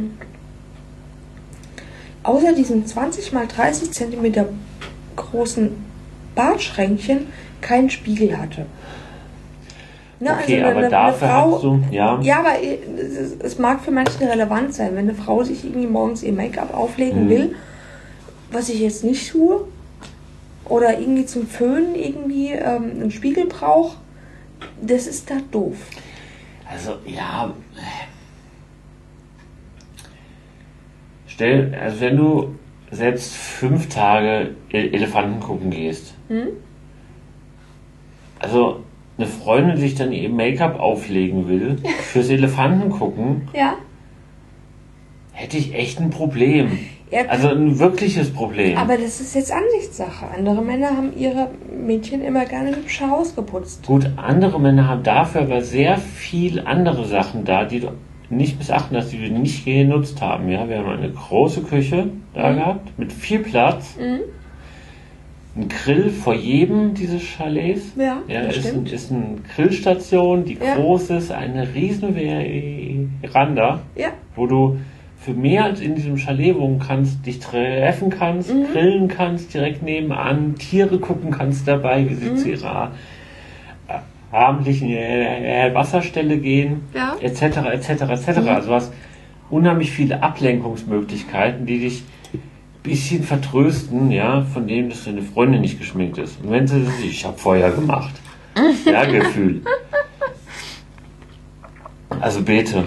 außer diesen 20 x 30 cm großen Badschränkchen keinen Spiegel hatte. Ne, okay, also aber dafür hast du, ja, aber es mag für manche relevant sein, wenn eine Frau sich irgendwie morgens ihr Make-up auflegen will, was ich jetzt nicht tue, oder irgendwie zum Föhnen irgendwie einen Spiegel braucht, das ist da doof. Also, ja, wenn du selbst 5 Tage Elefanten gucken gehst. Also eine Freundin, die sich dann ihr Make-up auflegen will, fürs Elefanten gucken, Ja. hätte ich echt ein Problem. Ja, Also ein wirkliches Problem. aber das ist jetzt Ansichtssache. Andere Männer haben ihre Mädchen immer gerne hübsche Haus geputzt. Gut, andere Männer haben dafür aber sehr viel andere Sachen da, die du nicht missachten hast, die wir nicht genutzt haben. Ja, wir haben eine große Küche da gehabt, mit viel Platz. Ein Grill vor jedem dieses Chalets. Ja, das ist stimmt. ist eine Grillstation, die Ja. groß ist, eine riesen Veranda, Ja. wo du für mehr als in diesem Chalet wohnen kannst, dich treffen kannst, grillen kannst, direkt nebenan, Tiere gucken kannst dabei, wie sie zu ihrer abendlichen Wasserstelle gehen, Ja. etc., etc., etc. Also du hast unheimlich viele Ablenkungsmöglichkeiten, die dich ein bisschen vertrösten, ja, von dem, dass deine Freundin nicht geschminkt ist. Und wenn sie sagt, ich habe Feuer gemacht. Ja, Gefühl. Also bitte.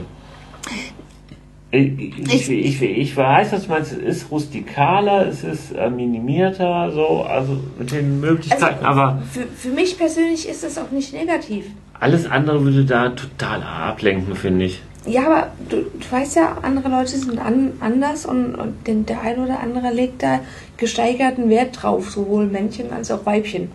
Ich weiß, was du meinst, es ist rustikaler, es ist minimierter, so, also mit den Möglichkeiten, aber Für mich persönlich ist das auch nicht negativ. alles andere würde da total ablenken, finde ich. Ja, aber du weißt ja, andere Leute sind anders und der eine oder andere legt da gesteigerten Wert drauf, sowohl Männchen als auch Weibchen.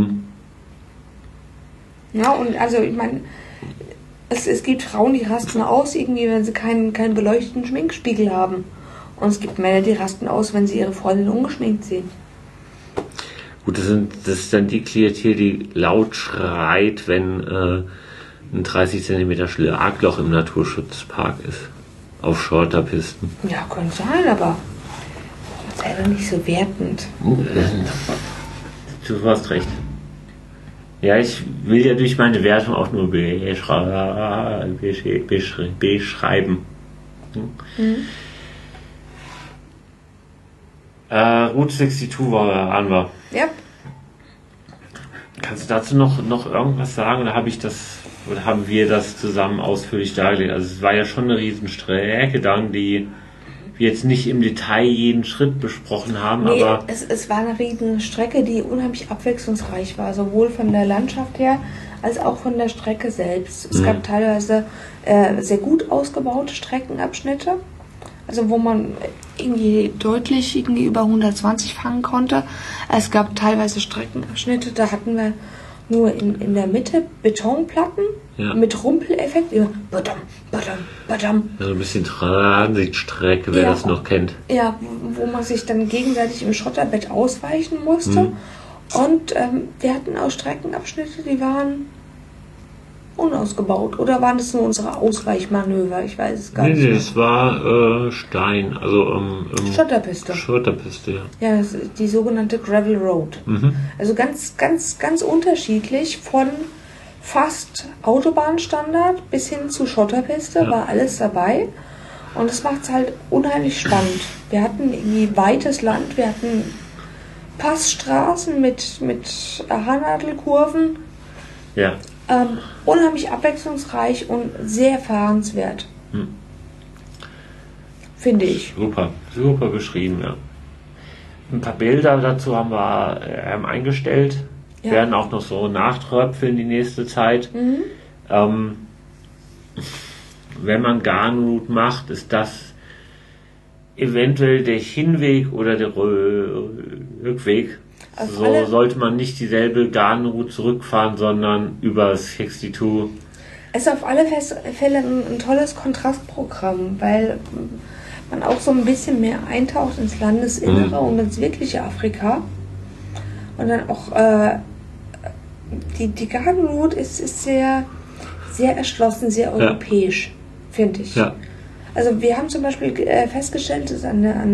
Ja, und also ich meine, es gibt Frauen, die rasten aus, irgendwie, wenn sie keinen beleuchteten Schminkspiegel haben. Und es gibt Männer, die rasten aus, wenn sie ihre Freundin ungeschminkt sehen. Gut, das ist dann die Klientel, die laut schreit, wenn ein 30 cm Schlagloch im Naturschutzpark ist. Auf Schotterpisten. Ja, könnte sein, aber sei doch nicht so wertend. Du hast recht. Ja, ich will ja durch meine Wertung auch nur beschreiben. Route 62 waren wir. Ja. Kannst du dazu noch irgendwas sagen? Oder haben wir das zusammen ausführlich dargelegt? Also es war ja schon eine Riesenstrecke dann, die wir jetzt nicht im Detail jeden Schritt besprochen haben, Nee, aber es war eine riesige Strecke, die unheimlich abwechslungsreich war, sowohl von der Landschaft her als auch von der Strecke selbst. Es gab teilweise sehr gut ausgebaute Streckenabschnitte, also wo man irgendwie deutlich über 120 fahren konnte. Es gab teilweise Streckenabschnitte, da hatten wir nur in der Mitte Betonplatten mit Rumpeleffekt. Immer badam, badam, badam. so ein bisschen Transitstrecke, wer das noch kennt. Ja, wo man sich dann gegenseitig im Schotterbett ausweichen musste. Und wir hatten auch Streckenabschnitte, die waren unausgebaut. Oder waren das nur unsere Ausweichmanöver? Ich weiß es gar nicht. Nee, mehr. es war Stein, also Schotterpiste. Schotterpiste, ja. Ja, das ist die sogenannte Gravel Road. Also ganz, ganz, ganz unterschiedlich von fast Autobahnstandard bis hin zu Schotterpiste war alles dabei. Und das macht es halt unheimlich spannend. Wir hatten irgendwie weites Land, wir hatten Passstraßen mit Haarnadelkurven. Ja. Unheimlich abwechslungsreich und sehr fahrenswert. Finde ich. Super beschrieben, ja. Ein paar Bilder dazu haben wir eingestellt. Ja. Werden auch noch so nachtröpfeln die nächste Zeit. Wenn man Garnroute macht, ist das eventuell der Hinweg oder der Rückweg. So sollte man nicht dieselbe Garnroute zurückfahren, sondern über 62. Es ist auf alle Fälle ein tolles Kontrastprogramm, weil man auch so ein bisschen mehr eintaucht ins Landesinnere und ins wirkliche Afrika. Und dann auch die Gardenroute ist sehr, sehr erschlossen, sehr europäisch, finde ich. Ja. Also wir haben zum Beispiel festgestellt, dass an der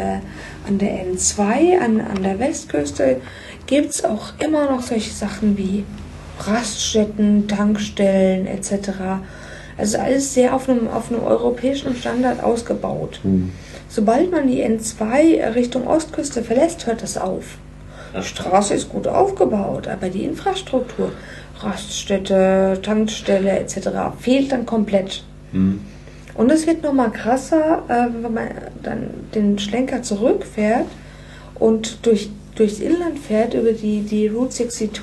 N2, an der Westküste, gibt es auch immer noch solche Sachen wie Raststätten, Tankstellen etc. Also alles sehr auf einem europäischen Standard ausgebaut. Sobald man die N2 Richtung Ostküste verlässt, hört das auf. Die Straße ist gut aufgebaut, aber die Infrastruktur, Raststätte, Tankstelle etc. fehlt dann komplett. Und Und es wird nochmal krasser, wenn man dann den Schlenker zurückfährt und durchs Inland fährt, über die Route 62,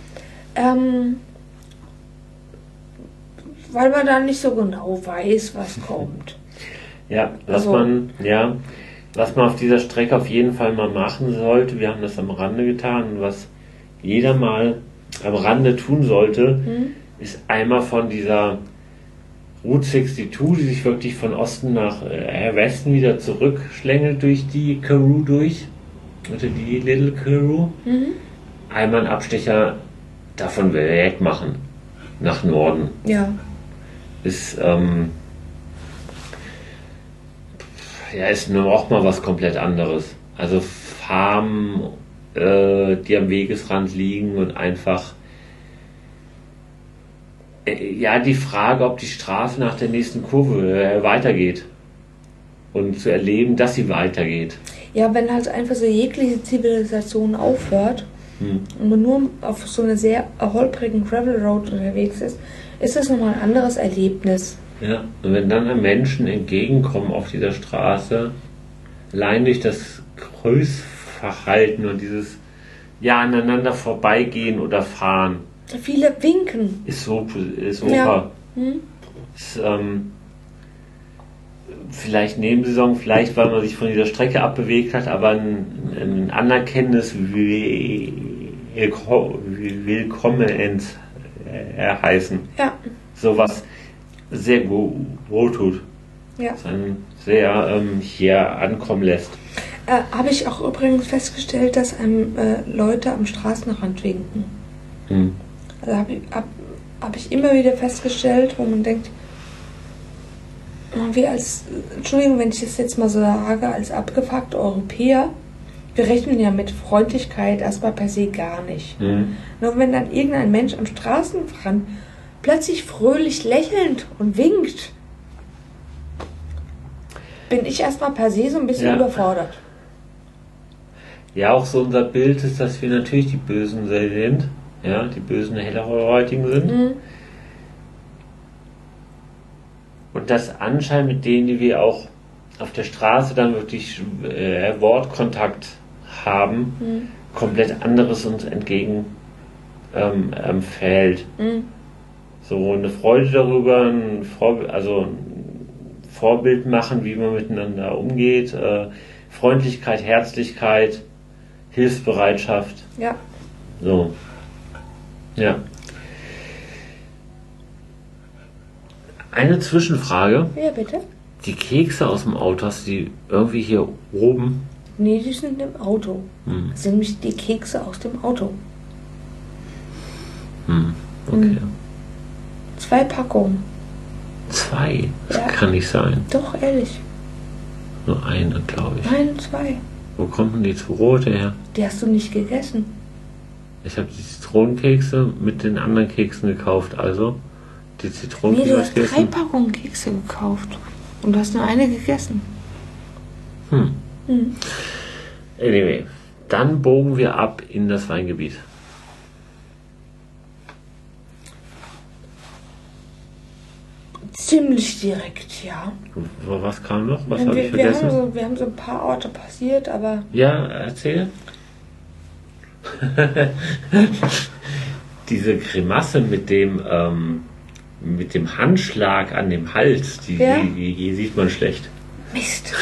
weil man da nicht so genau weiß, was kommt. Ja, was man auf dieser Strecke auf jeden Fall mal machen sollte, wir haben das am Rande getan, was jeder mal am Rande tun sollte, ist einmal von dieser Route 62, die sich wirklich von Osten nach Westen wieder zurückschlängelt durch die Karoo durch, also die Little Karoo, einmal einen Abstecher davon weg machen, nach Norden. Ja. Ist nur auch mal was komplett anderes. Also Farmen, die am Wegesrand liegen und einfach die Frage, ob die Straße nach der nächsten Kurve weitergeht und zu erleben, dass sie weitergeht. Ja, wenn halt einfach so jegliche Zivilisation aufhört und man nur auf so einer sehr holprigen Gravel Road unterwegs ist, ist das nochmal ein anderes Erlebnis. Ja, und wenn dann Menschen entgegenkommen auf dieser Straße, allein durch das Grüßverhalten und dieses aneinander vorbeigehen oder fahren. Viele winken. Ist super. Ja. Ist, vielleicht Nebensaison, vielleicht weil man sich von dieser Strecke abbewegt hat, aber ein Anerkennendes Willkommen heißen. Ja. Sowas sehr gut tut. Ja. Das einen sehr hier ankommen lässt. Habe ich auch übrigens festgestellt, dass einem Leute am Straßenrand winken. Also hab ich immer wieder festgestellt, wo man denkt, wir Entschuldigung, wenn ich das jetzt mal so sage, als abgefuckte Europäer, wir rechnen ja mit Freundlichkeit erstmal per se gar nicht. Nur wenn dann irgendein Mensch am Straßenrand plötzlich fröhlich lächelnd und winkt, bin ich erstmal per se so ein bisschen überfordert. Ja, auch so unser Bild ist, dass wir natürlich die Bösen sind. Ja, die bösen Hellhäutigen sind. Und das anscheinend mit denen, die wir auch auf der Straße dann wirklich Wortkontakt haben, komplett anderes uns entgegen fällt. So eine Freude darüber, ein Vorbild machen, wie man miteinander umgeht, Freundlichkeit, Herzlichkeit, Hilfsbereitschaft. Ja. So. Ja. Eine Zwischenfrage. Ja, bitte? Die Kekse aus dem Auto, hast du die irgendwie hier oben? Nee, die sind im Auto. Das sind nämlich die Kekse aus dem Auto. Okay. 2 Packungen. 2? Das Ja. kann nicht sein. Doch, ehrlich. Nur eine, glaube ich. Nein, 2. Wo kommen die 2 rote her? Die hast du nicht gegessen. Ich habe die Zitronenkekse mit den anderen Keksen gekauft, also die Nee, Zitronenkekse du hast 3 gegessen. Packungen Kekse gekauft. Und du hast nur eine gegessen. Anyway, dann bogen wir ab in das Weingebiet. Ziemlich direkt, ja. Was kam noch? Was habe ich vergessen? Wir haben so ein paar Orte passiert, aber Ja, erzähl. Diese Grimasse mit dem Handschlag an dem Hals, die sieht man schlecht. Mist.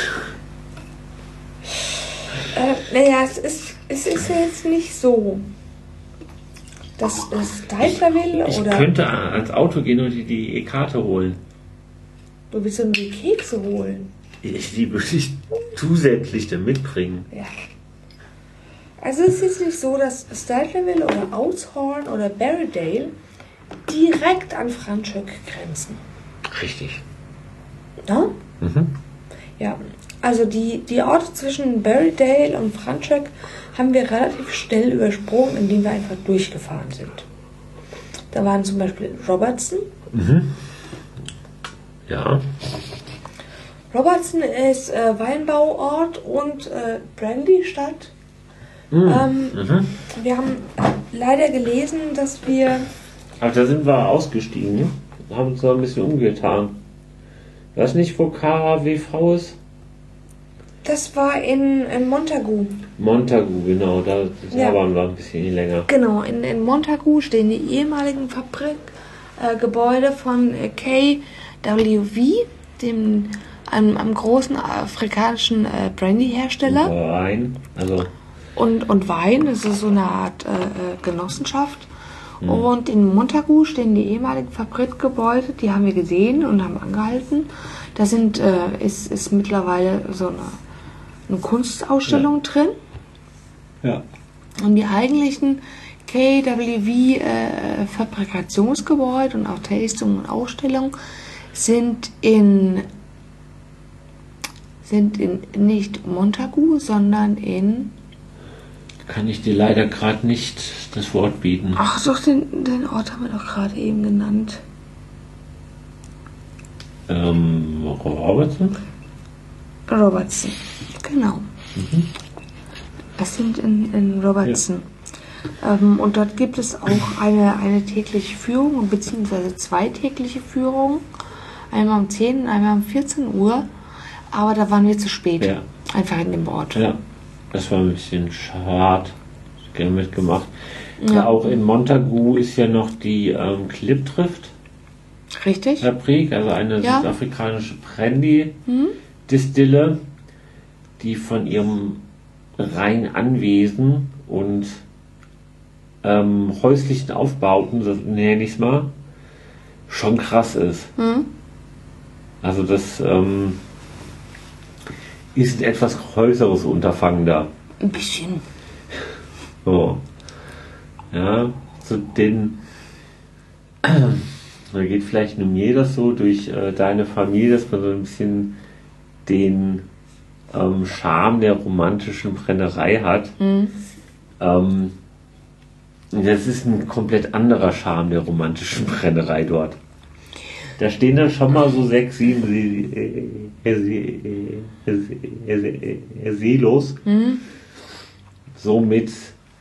Naja, es ist jetzt nicht so, dass es Deitler will, Ich oder könnte ans Auto gehen und die Karte holen. du willst nur die Kekse holen. Die würde ich zusätzlich dann mitbringen. Ja. Also es ist jetzt nicht so, dass Stylerville oder Outshorn oder Berrydale direkt an Franschhoek grenzen. Richtig. Ja? Ja, also die Orte zwischen Berrydale und Franschhoek haben wir relativ schnell übersprungen, indem wir einfach durchgefahren sind. Da waren zum Beispiel Robertson. Ja. Robertson ist Weinbauort und Brandystadt. Wir haben leider gelesen, dass wir... Aber da sind wir ausgestiegen, haben uns da ein bisschen umgetan. Was nicht, wo KWV ist? Das war in Montagu. Montagu, genau. Da waren wir ein bisschen länger. Genau, in Montagu stehen die ehemaligen Fabrikgebäude von KWV, einem großen afrikanischen Brandy-Hersteller. Wein, also. Und Wein, das ist so eine Art Genossenschaft. Und in Montagu stehen die ehemaligen Fabrikgebäude, die haben wir gesehen und haben angehalten. Da ist mittlerweile so eine Kunstausstellung drin. Ja. Und die eigentlichen KWV Fabrikationsgebäude und auch Tastung und Ausstellung sind nicht Montagu, sondern in... Kann ich dir leider gerade nicht das Wort bieten. Ach doch, den Ort haben wir doch gerade eben genannt. Robertson, genau. Das sind in Robertson. Ja. Und dort gibt es auch eine tägliche Führung, beziehungsweise 2 tägliche Führungen. Einmal um 10 und einmal um 14 Uhr. Aber da waren wir zu spät. Ja. Einfach in dem Ort. Ja, das war ein bisschen schade. Ich gerne mitgemacht. Ja. Auch in Montagu ist ja noch die Clipdrift. Richtig. Fabrik, also eine südafrikanische Brandy-Distille, die von ihrem rein Anwesen und häuslichen Aufbauten, so nenne ich es mal, schon krass ist. Also das ist ein etwas größeres Unterfangen da. Ein bisschen. So. Ja, zu den da geht vielleicht nur mir das so durch deine Familie, dass man so ein bisschen den Charme der romantischen Brennerei hat. Das ist ein komplett anderer Charme der romantischen Brennerei dort. Da stehen dann schon mal so 6, 7 Silos. So mit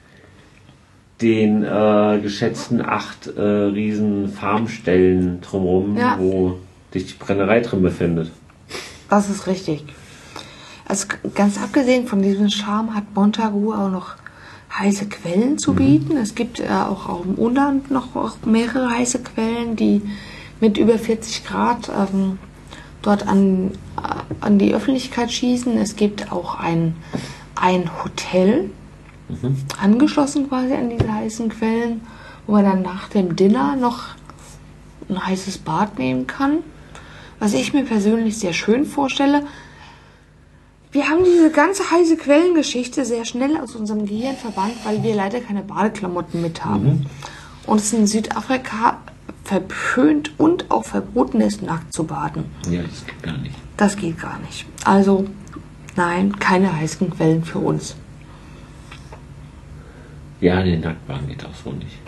den geschätzten 8 riesen Farmstellen drumherum, wo sich die Brennerei drin befindet. Das ist richtig. Also ganz abgesehen von diesem Charme hat Montagu auch noch heiße Quellen zu bieten. Es gibt auch im Umland noch mehrere heiße Quellen, die mit über 40 Grad dort an die Öffentlichkeit schießen. Es gibt auch ein Hotel, angeschlossen quasi an diese heißen Quellen, wo man dann nach dem Dinner noch ein heißes Bad nehmen kann. Was ich mir persönlich sehr schön vorstelle. Wir haben diese ganze heiße Quellengeschichte sehr schnell aus unserem Gehirn verbannt, weil wir leider keine Badeklamotten mit haben. Und es in Südafrika verpönt und auch verboten ist, nackt zu baden. Ja, das geht gar nicht. Das geht gar nicht. Also, nein, keine heißen Quellen für uns. Ja, den Nacktbaden geht auch so nicht.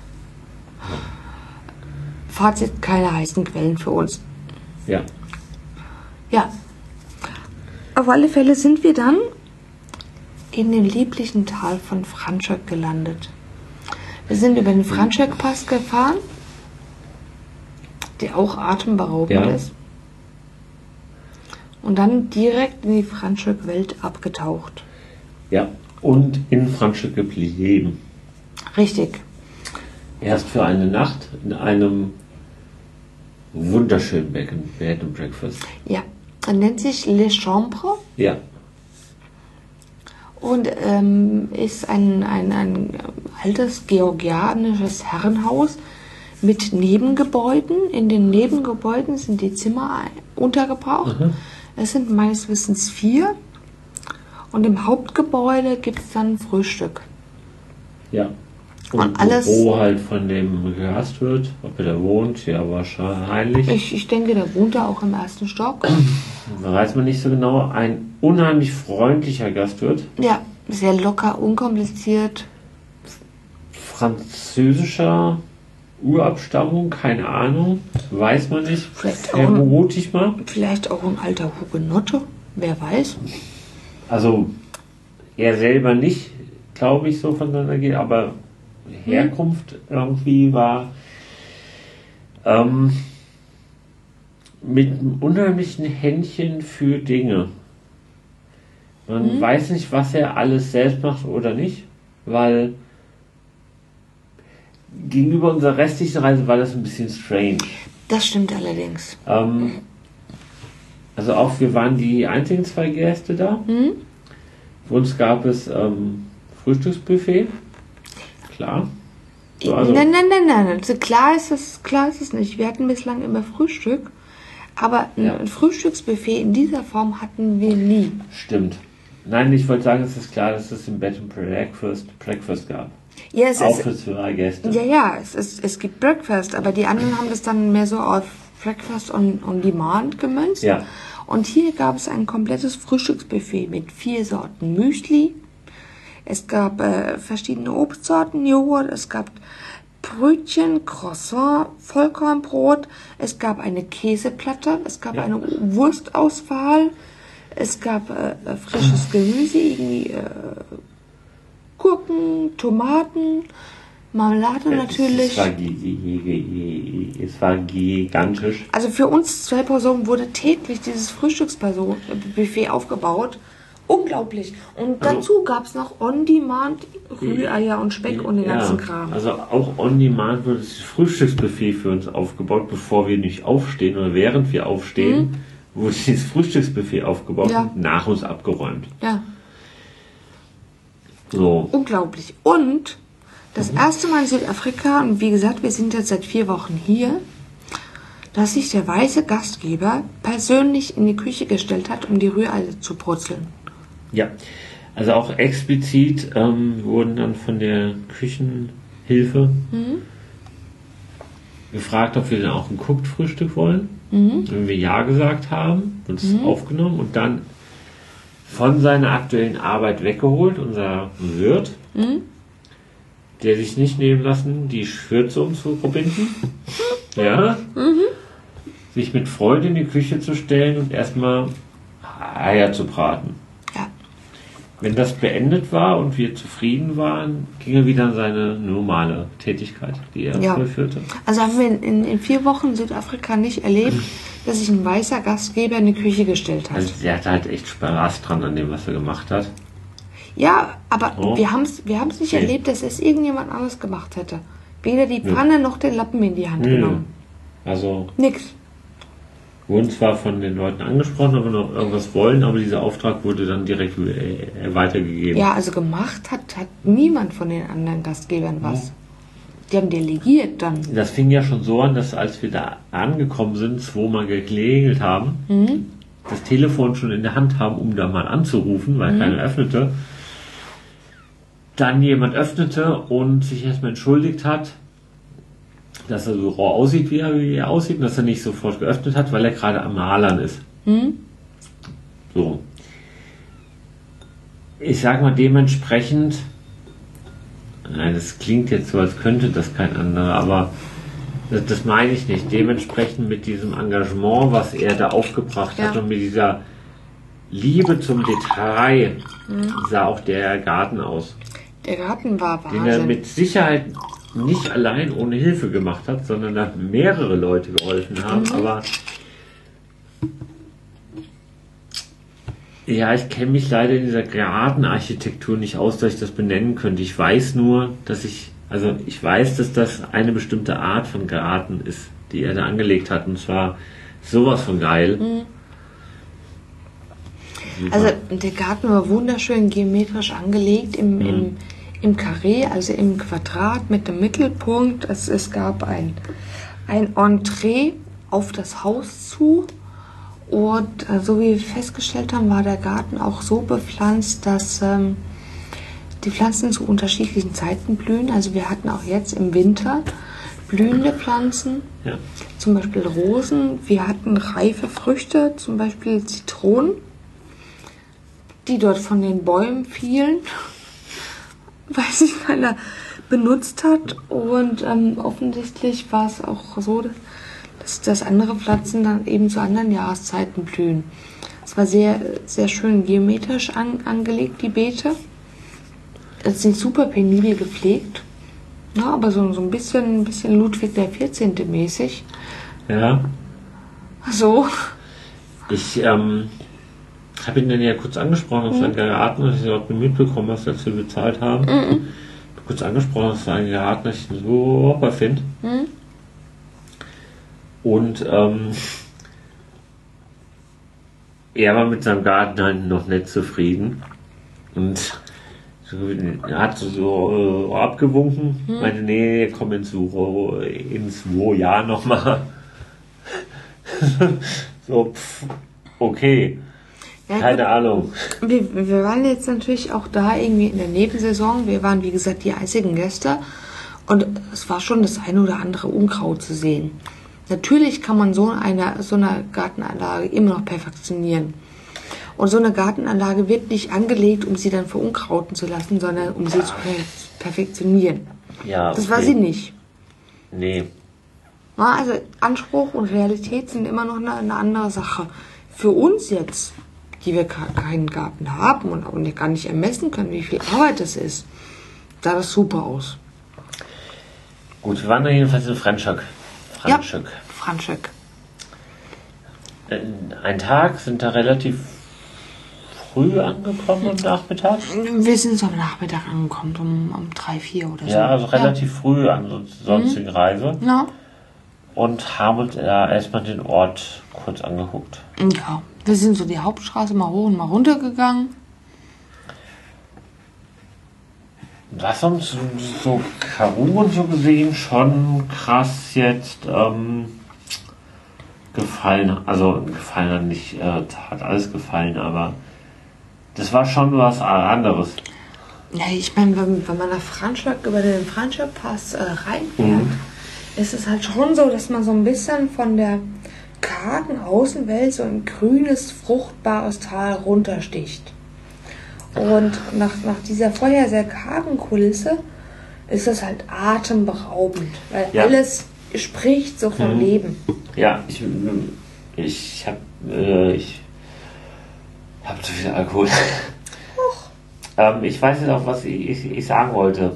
Fazit, keine heißen Quellen für uns. Ja. Ja. Auf alle Fälle sind wir dann in dem lieblichen Tal von Franschhoek gelandet. Wir sind über den Franschhoek-Pass gefahren, der auch atemberaubend ist. Und dann direkt in die Franschhoek-Welt abgetaucht. Ja, und in Franschhoek geblieben. Richtig. Erst für eine Nacht in einem wunderschönen Bed and Breakfast. Ja, er nennt sich Les Chambres. Ja. Und ist ein altes georgianisches Herrenhaus mit Nebengebäuden. In den Nebengebäuden sind die Zimmer untergebracht. Es sind meines Wissens 4. Und im Hauptgebäude gibt es dann Frühstück. Ja. Und alles, wo halt von dem Gastwirt, ob er da wohnt, ja wahrscheinlich. Ich denke, der wohnt da auch im 1. Stock. Da weiß man nicht so genau. Ein unheimlich freundlicher Gastwirt. Ja, sehr locker, unkompliziert. Französischer Urabstammung, keine Ahnung. Weiß man nicht. Vielleicht auch ein alter Hugenotte, wer weiß. Also er selber nicht, glaube ich, so von seiner Gegend, aber Herkunft irgendwie war mit einem unheimlichen Händchen für Dinge. Man weiß nicht, was er alles selbst macht oder nicht, weil gegenüber unserer restlichen Reise war das ein bisschen strange. Das stimmt allerdings. Also auch wir waren die einzigen 2 Gäste da. Für uns gab es Frühstücksbuffet. Klar. So, also Nein. Also klar ist es nicht. Wir hatten bislang immer Frühstück, aber ein Frühstücksbuffet in dieser Form hatten wir nie. Stimmt. Nein, ich wollte sagen, es ist klar, dass es im Bed and Breakfast gab. Ja, es auch ist, für 2 Gäste. Ja, es gibt Breakfast, aber die anderen haben das dann mehr so auf Breakfast on Demand gemünzt. Ja. Und hier gab es ein komplettes Frühstücksbuffet mit 4 Sorten Müsli. Es gab verschiedene Obstsorten, Joghurt, es gab Brötchen, Croissant, Vollkornbrot, es gab eine Käseplatte, es gab eine Wurstauswahl, es gab frisches Gemüse, irgendwie Gurken, Tomaten, Marmelade natürlich. Es war gigantisch. Also für uns 2 Personen wurde täglich dieses Frühstücksbuffet aufgebaut. Unglaublich. Und dazu gab es noch On-Demand Rühreier und Speck und den ganzen Kram. Also auch On-Demand wurde das Frühstücksbuffet für uns aufgebaut, bevor wir nicht aufstehen oder während wir aufstehen, wurde dieses Frühstücksbuffet aufgebaut und nach uns abgeräumt. Ja. So. Unglaublich. Und das erste Mal in Südafrika, und wie gesagt, wir sind jetzt seit 4 Wochen hier, dass sich der weiße Gastgeber persönlich in die Küche gestellt hat, um die Rührei zu brutzeln. Ja, also auch explizit wurden dann von der Küchenhilfe gefragt, ob wir dann auch ein Cooked-Frühstück wollen. Wenn wir ja gesagt haben, wird es aufgenommen und dann von seiner aktuellen Arbeit weggeholt, unser Wirt, der sich nicht nehmen lassen, die Schürze umzubinden. Ja. Sich mit Freude in die Küche zu stellen und erstmal Eier zu braten. Ja. Wenn das beendet war und wir zufrieden waren, ging er wieder an seine normale Tätigkeit, die er vollführte. Also haben wir in 4 Wochen Südafrika nicht erlebt, dass sich ein weißer Gastgeber in die Küche gestellt hat. Also der hatte halt echt Spaß dran an dem, was er gemacht hat. Ja, aber wir haben's nicht erlebt, dass es irgendjemand anderes gemacht hätte. Weder die Pfanne noch den Lappen in die Hand genommen. Also nix. Wurden zwar von den Leuten angesprochen, aber noch irgendwas wollen, aber dieser Auftrag wurde dann direkt weitergegeben. Ja, also gemacht hat niemand von den anderen Gastgebern was. Die haben delegiert dann. Das fing ja schon so an, dass als wir da angekommen sind, 2-mal geklingelt haben, das Telefon schon in der Hand haben, um da mal anzurufen, weil keiner öffnete. Dann jemand öffnete und sich erstmal entschuldigt hat, dass er so rau aussieht, wie er aussieht, und dass er nicht sofort geöffnet hat, weil er gerade am Malern ist. So. Ich sag mal dementsprechend, nein, das klingt jetzt so, als könnte das kein anderer, aber das meine ich nicht. Dementsprechend mit diesem Engagement, was er da aufgebracht hat und mit dieser Liebe zum Detail, sah auch der Garten aus. Der Garten war Wahnsinn. Den er mit Sicherheit nicht allein ohne Hilfe gemacht hat, sondern da mehrere Leute geholfen haben. Aber ja, ich kenne mich leider in dieser Gartenarchitektur nicht aus, dass ich das benennen könnte. Ich weiß nur, dass ich weiß, dass das eine bestimmte Art von Garten ist, die er da angelegt hat. Und zwar sowas von geil. Also der Garten war wunderschön geometrisch angelegt im Carré, also im Quadrat mit dem Mittelpunkt. Es gab ein Entree auf das Haus zu. Und so wie wir festgestellt haben, war der Garten auch so bepflanzt, dass die Pflanzen zu unterschiedlichen Zeiten blühen. Also wir hatten auch jetzt im Winter blühende Pflanzen, zum Beispiel Rosen. Wir hatten reife Früchte, zum Beispiel Zitronen, die dort von den Bäumen fielen, weil sich keiner benutzt hat. Und offensichtlich war es auch so, dass andere Pflanzen dann eben zu anderen Jahreszeiten blühen. Es war sehr, sehr schön geometrisch angelegt, die Beete. Es sind super penibel gepflegt, aber so ein bisschen Ludwig der 14. mäßig. Ja. So. Ich habe ihn dann ja kurz angesprochen auf seinen Garten, dass ich überhaupt nicht mitbekommen, was wir dafür bezahlt haben. Kurz angesprochen auf seinen Garten, dass ich ihn so super finde. Und er war mit seinem Garten halt noch nicht zufrieden. Und er hat so abgewunken, meinte, nee, komm ins Jahr nochmal. So, okay. Ja, Keine Ahnung. Wir waren jetzt natürlich auch da irgendwie in der Nebensaison. Wir waren, wie gesagt, die einzigen Gäste. Und es war schon das eine oder andere Unkraut zu sehen. Natürlich kann man so eine Gartenanlage immer noch perfektionieren. Und so eine Gartenanlage wird nicht angelegt, um sie dann verunkrauten zu lassen, sondern um sie zu perfektionieren. Ja, das war sie nicht. Nee. Na, also Anspruch und Realität sind immer noch eine andere Sache. Für uns jetzt, die wir keinen Garten haben und auch gar nicht ermessen können, wie viel Arbeit das ist, sah das super aus. Gut, wir waren da jedenfalls in Franschhoek. Ja, Franschhoek. Ein Tag sind da relativ früh angekommen am Nachmittag. Wir sind so am Nachmittag angekommen, um 3, 4 oder so. Ja, also relativ früh an sonstigen Reise. Ja. Und haben uns erstmal den Ort kurz angeguckt. Ja, wir sind so die Hauptstraße mal hoch und mal runter gegangen. Was uns so Karoo und so gesehen schon krass jetzt gefallen. Also gefallen hat nicht, hat alles gefallen, aber das war schon was anderes. Ja, ich meine, wenn man nach Franschhoek über den Franschhoek-Pass reinfährt, ist es halt schon so, dass man so ein bisschen von der kargen Außenwelt so ein grünes, fruchtbares Tal runtersticht. Und nach dieser vorher sehr kargen Kulisse ist das halt atemberaubend, weil alles spricht so vom Leben. Ja, ich habe zu viel Alkohol. Ich weiß jetzt auch, was ich sagen wollte.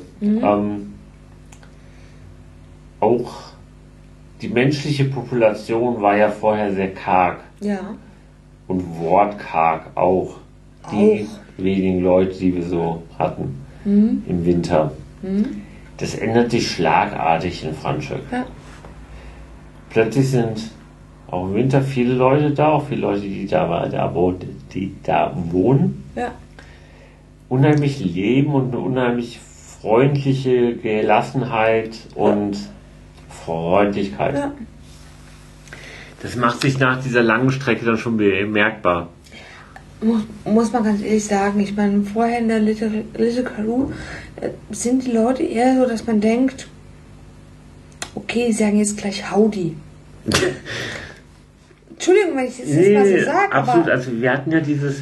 Auch die menschliche Population war ja vorher sehr karg. Ja. Und wortkarg auch. Die wenigen Leute, die wir so hatten im Winter. Das ändert sich schlagartig in Franschhoek. Ja. Plötzlich sind auch im Winter viele Leute da, auch viele Leute, die da wohnen. Ja. Unheimlich leben und eine unheimlich freundliche Gelassenheit und Freundlichkeit. Ja. Das macht sich nach dieser langen Strecke dann schon bemerkbar. Muss man ganz ehrlich sagen, ich meine, vorher in der Little Karoo sind die Leute eher so, dass man denkt, okay, die sagen jetzt gleich Howdy. Entschuldigung, wenn ich das jetzt mal so sage, absolut. aber... Also wir hatten ja dieses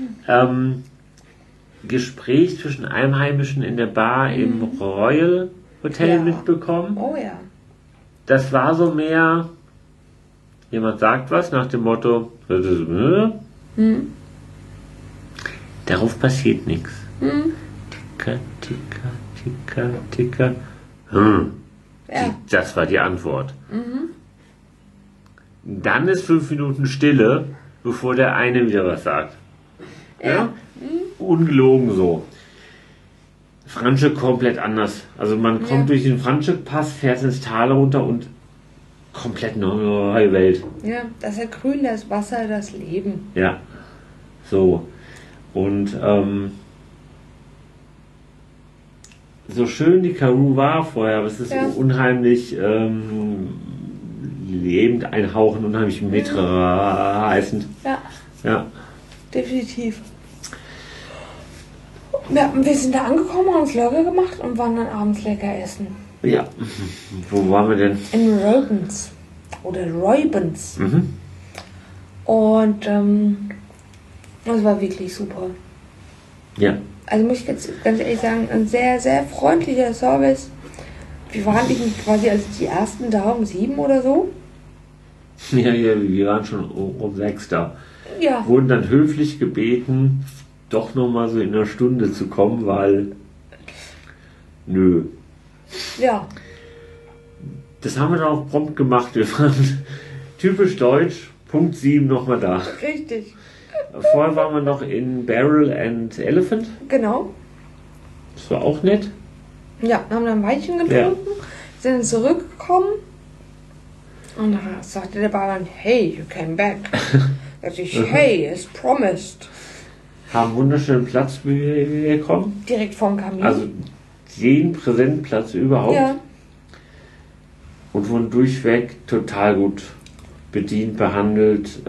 Gespräch zwischen Einheimischen in der Bar im Royal Hotel mitbekommen. Oh ja. Das war so mehr, jemand sagt was nach dem Motto, darauf passiert nichts. Ticker, ticker, ticker, ticker. Ja. Das war die Antwort. Dann ist 5 Minuten Stille, bevor der eine wieder was sagt. Ja? Ungelogen so. Franschhoek komplett anders. Also man kommt durch den Franschhoek-Pass, fährt ins Tal runter und komplett neue Welt. Ja, das ist ja grün, das Wasser, das Leben. Ja, so. Und so schön die Karoo war vorher, aber es ist unheimlich lebend, einhauchend, unheimlich mitreißend. Ja. Definitiv. Ja, wir sind da angekommen, haben uns Burger gemacht und waren dann abends lecker essen. Ja. Wo waren wir denn? In Roybens. Oder Roybens. Und das war wirklich super. Ja. Also muss ich jetzt ganz ehrlich sagen, ein sehr, sehr freundlicher Service. Wir waren quasi als die ersten da um 7 oder so. Ja, wir waren schon um 6 da. Ja. Wurden dann höflich gebeten, doch nochmal so in einer Stunde zu kommen, weil nö. Ja. Das haben wir dann auch prompt gemacht. Wir waren typisch deutsch, Punkt 7 nochmal da. Richtig. Vorher waren wir noch in Barrel and Elephant. Genau. Das war auch nett. Ja, haben dann ein Weinchen getrunken, sind dann zurückgekommen und da sagte der Barmann, hey, you came back. Da dachte ich, hey, as promised. Haben wunderschönen Platz bekommen. Direkt vorm Kamin. Also jeden Präsentplatz überhaupt. Ja. Und wurden durchweg total gut bedient, behandelt.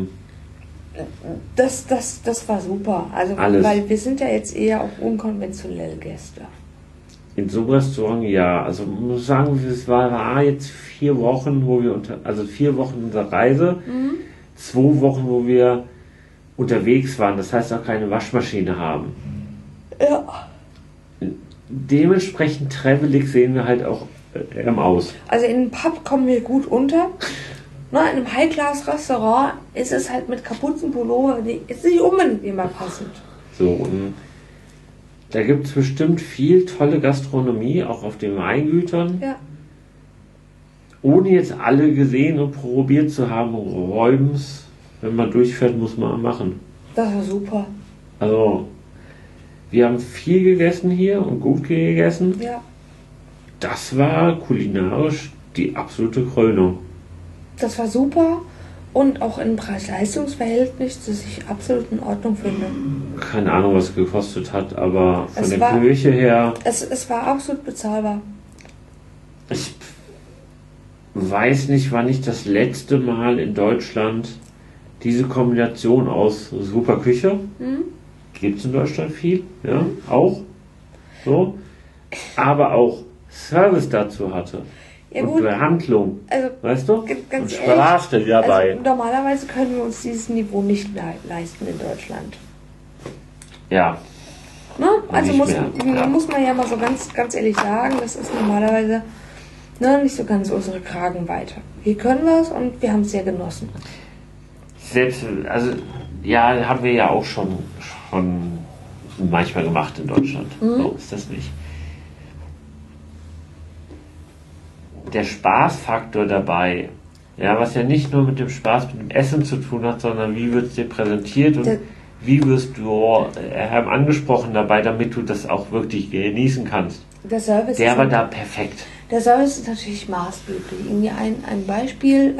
Das war super. Also, Alles. weil wir sind ja jetzt eher auch unkonventionelle Gäste. In so einem Restaurant, ja. Also man muss sagen, es war jetzt 4 Wochen, wo wir 4 Wochen unserer Reise, 2 Wochen, wo wir unterwegs waren. Das heißt auch keine Waschmaschine haben. Ja. Dementsprechend travelig sehen wir halt auch aus. Also in einem Pub kommen wir gut unter. Na, in einem High-Class-Restaurant ist es halt mit Kapuzenpullover, ist nicht unbedingt immer passend. So, und da gibt es bestimmt viel tolle Gastronomie, auch auf den Weingütern. Ja. Ohne jetzt alle gesehen und probiert zu haben, räumens, wenn man durchfährt, muss man machen. Das war super. Also, wir haben viel gegessen hier und gut gegessen. Ja. Das war kulinarisch die absolute Krönung. Das war super und auch im Preis-Leistungs-Verhältnis, das ich absolut in Ordnung finde. Keine Ahnung, was es gekostet hat, aber von Es der war- Küche her, Es war absolut bezahlbar. ich weiß nicht, wann ich das letzte Mal in Deutschland diese Kombination aus super Küche, gibt es in Deutschland viel, ja, auch, so, aber auch Service dazu hatte. Ja, und gut. Behandlung, Also, weißt du? ganz und ehrlich, Sprache dabei. also normalerweise können wir uns dieses Niveau nicht leisten in Deutschland. Ja, Ne? Also Nicht muss, mehr, ja. muss man ja mal so ganz ehrlich sagen, das ist normalerweise nicht so ganz unsere Kragenweite. Wir können was und wir haben es sehr genossen. selbst, also, ja, haben wir ja auch schon manchmal gemacht in Deutschland. So ist das nicht. Der Spaßfaktor dabei, ja, was ja nicht nur mit dem Spaß mit dem Essen zu tun hat, sondern wie wird es dir präsentiert und Der- wie wirst du angesprochen dabei, damit du das auch wirklich genießen kannst. Der Service, Der ist, war da perfekt. der Service ist natürlich maßgeblich. Irgendwie ein Beispiel,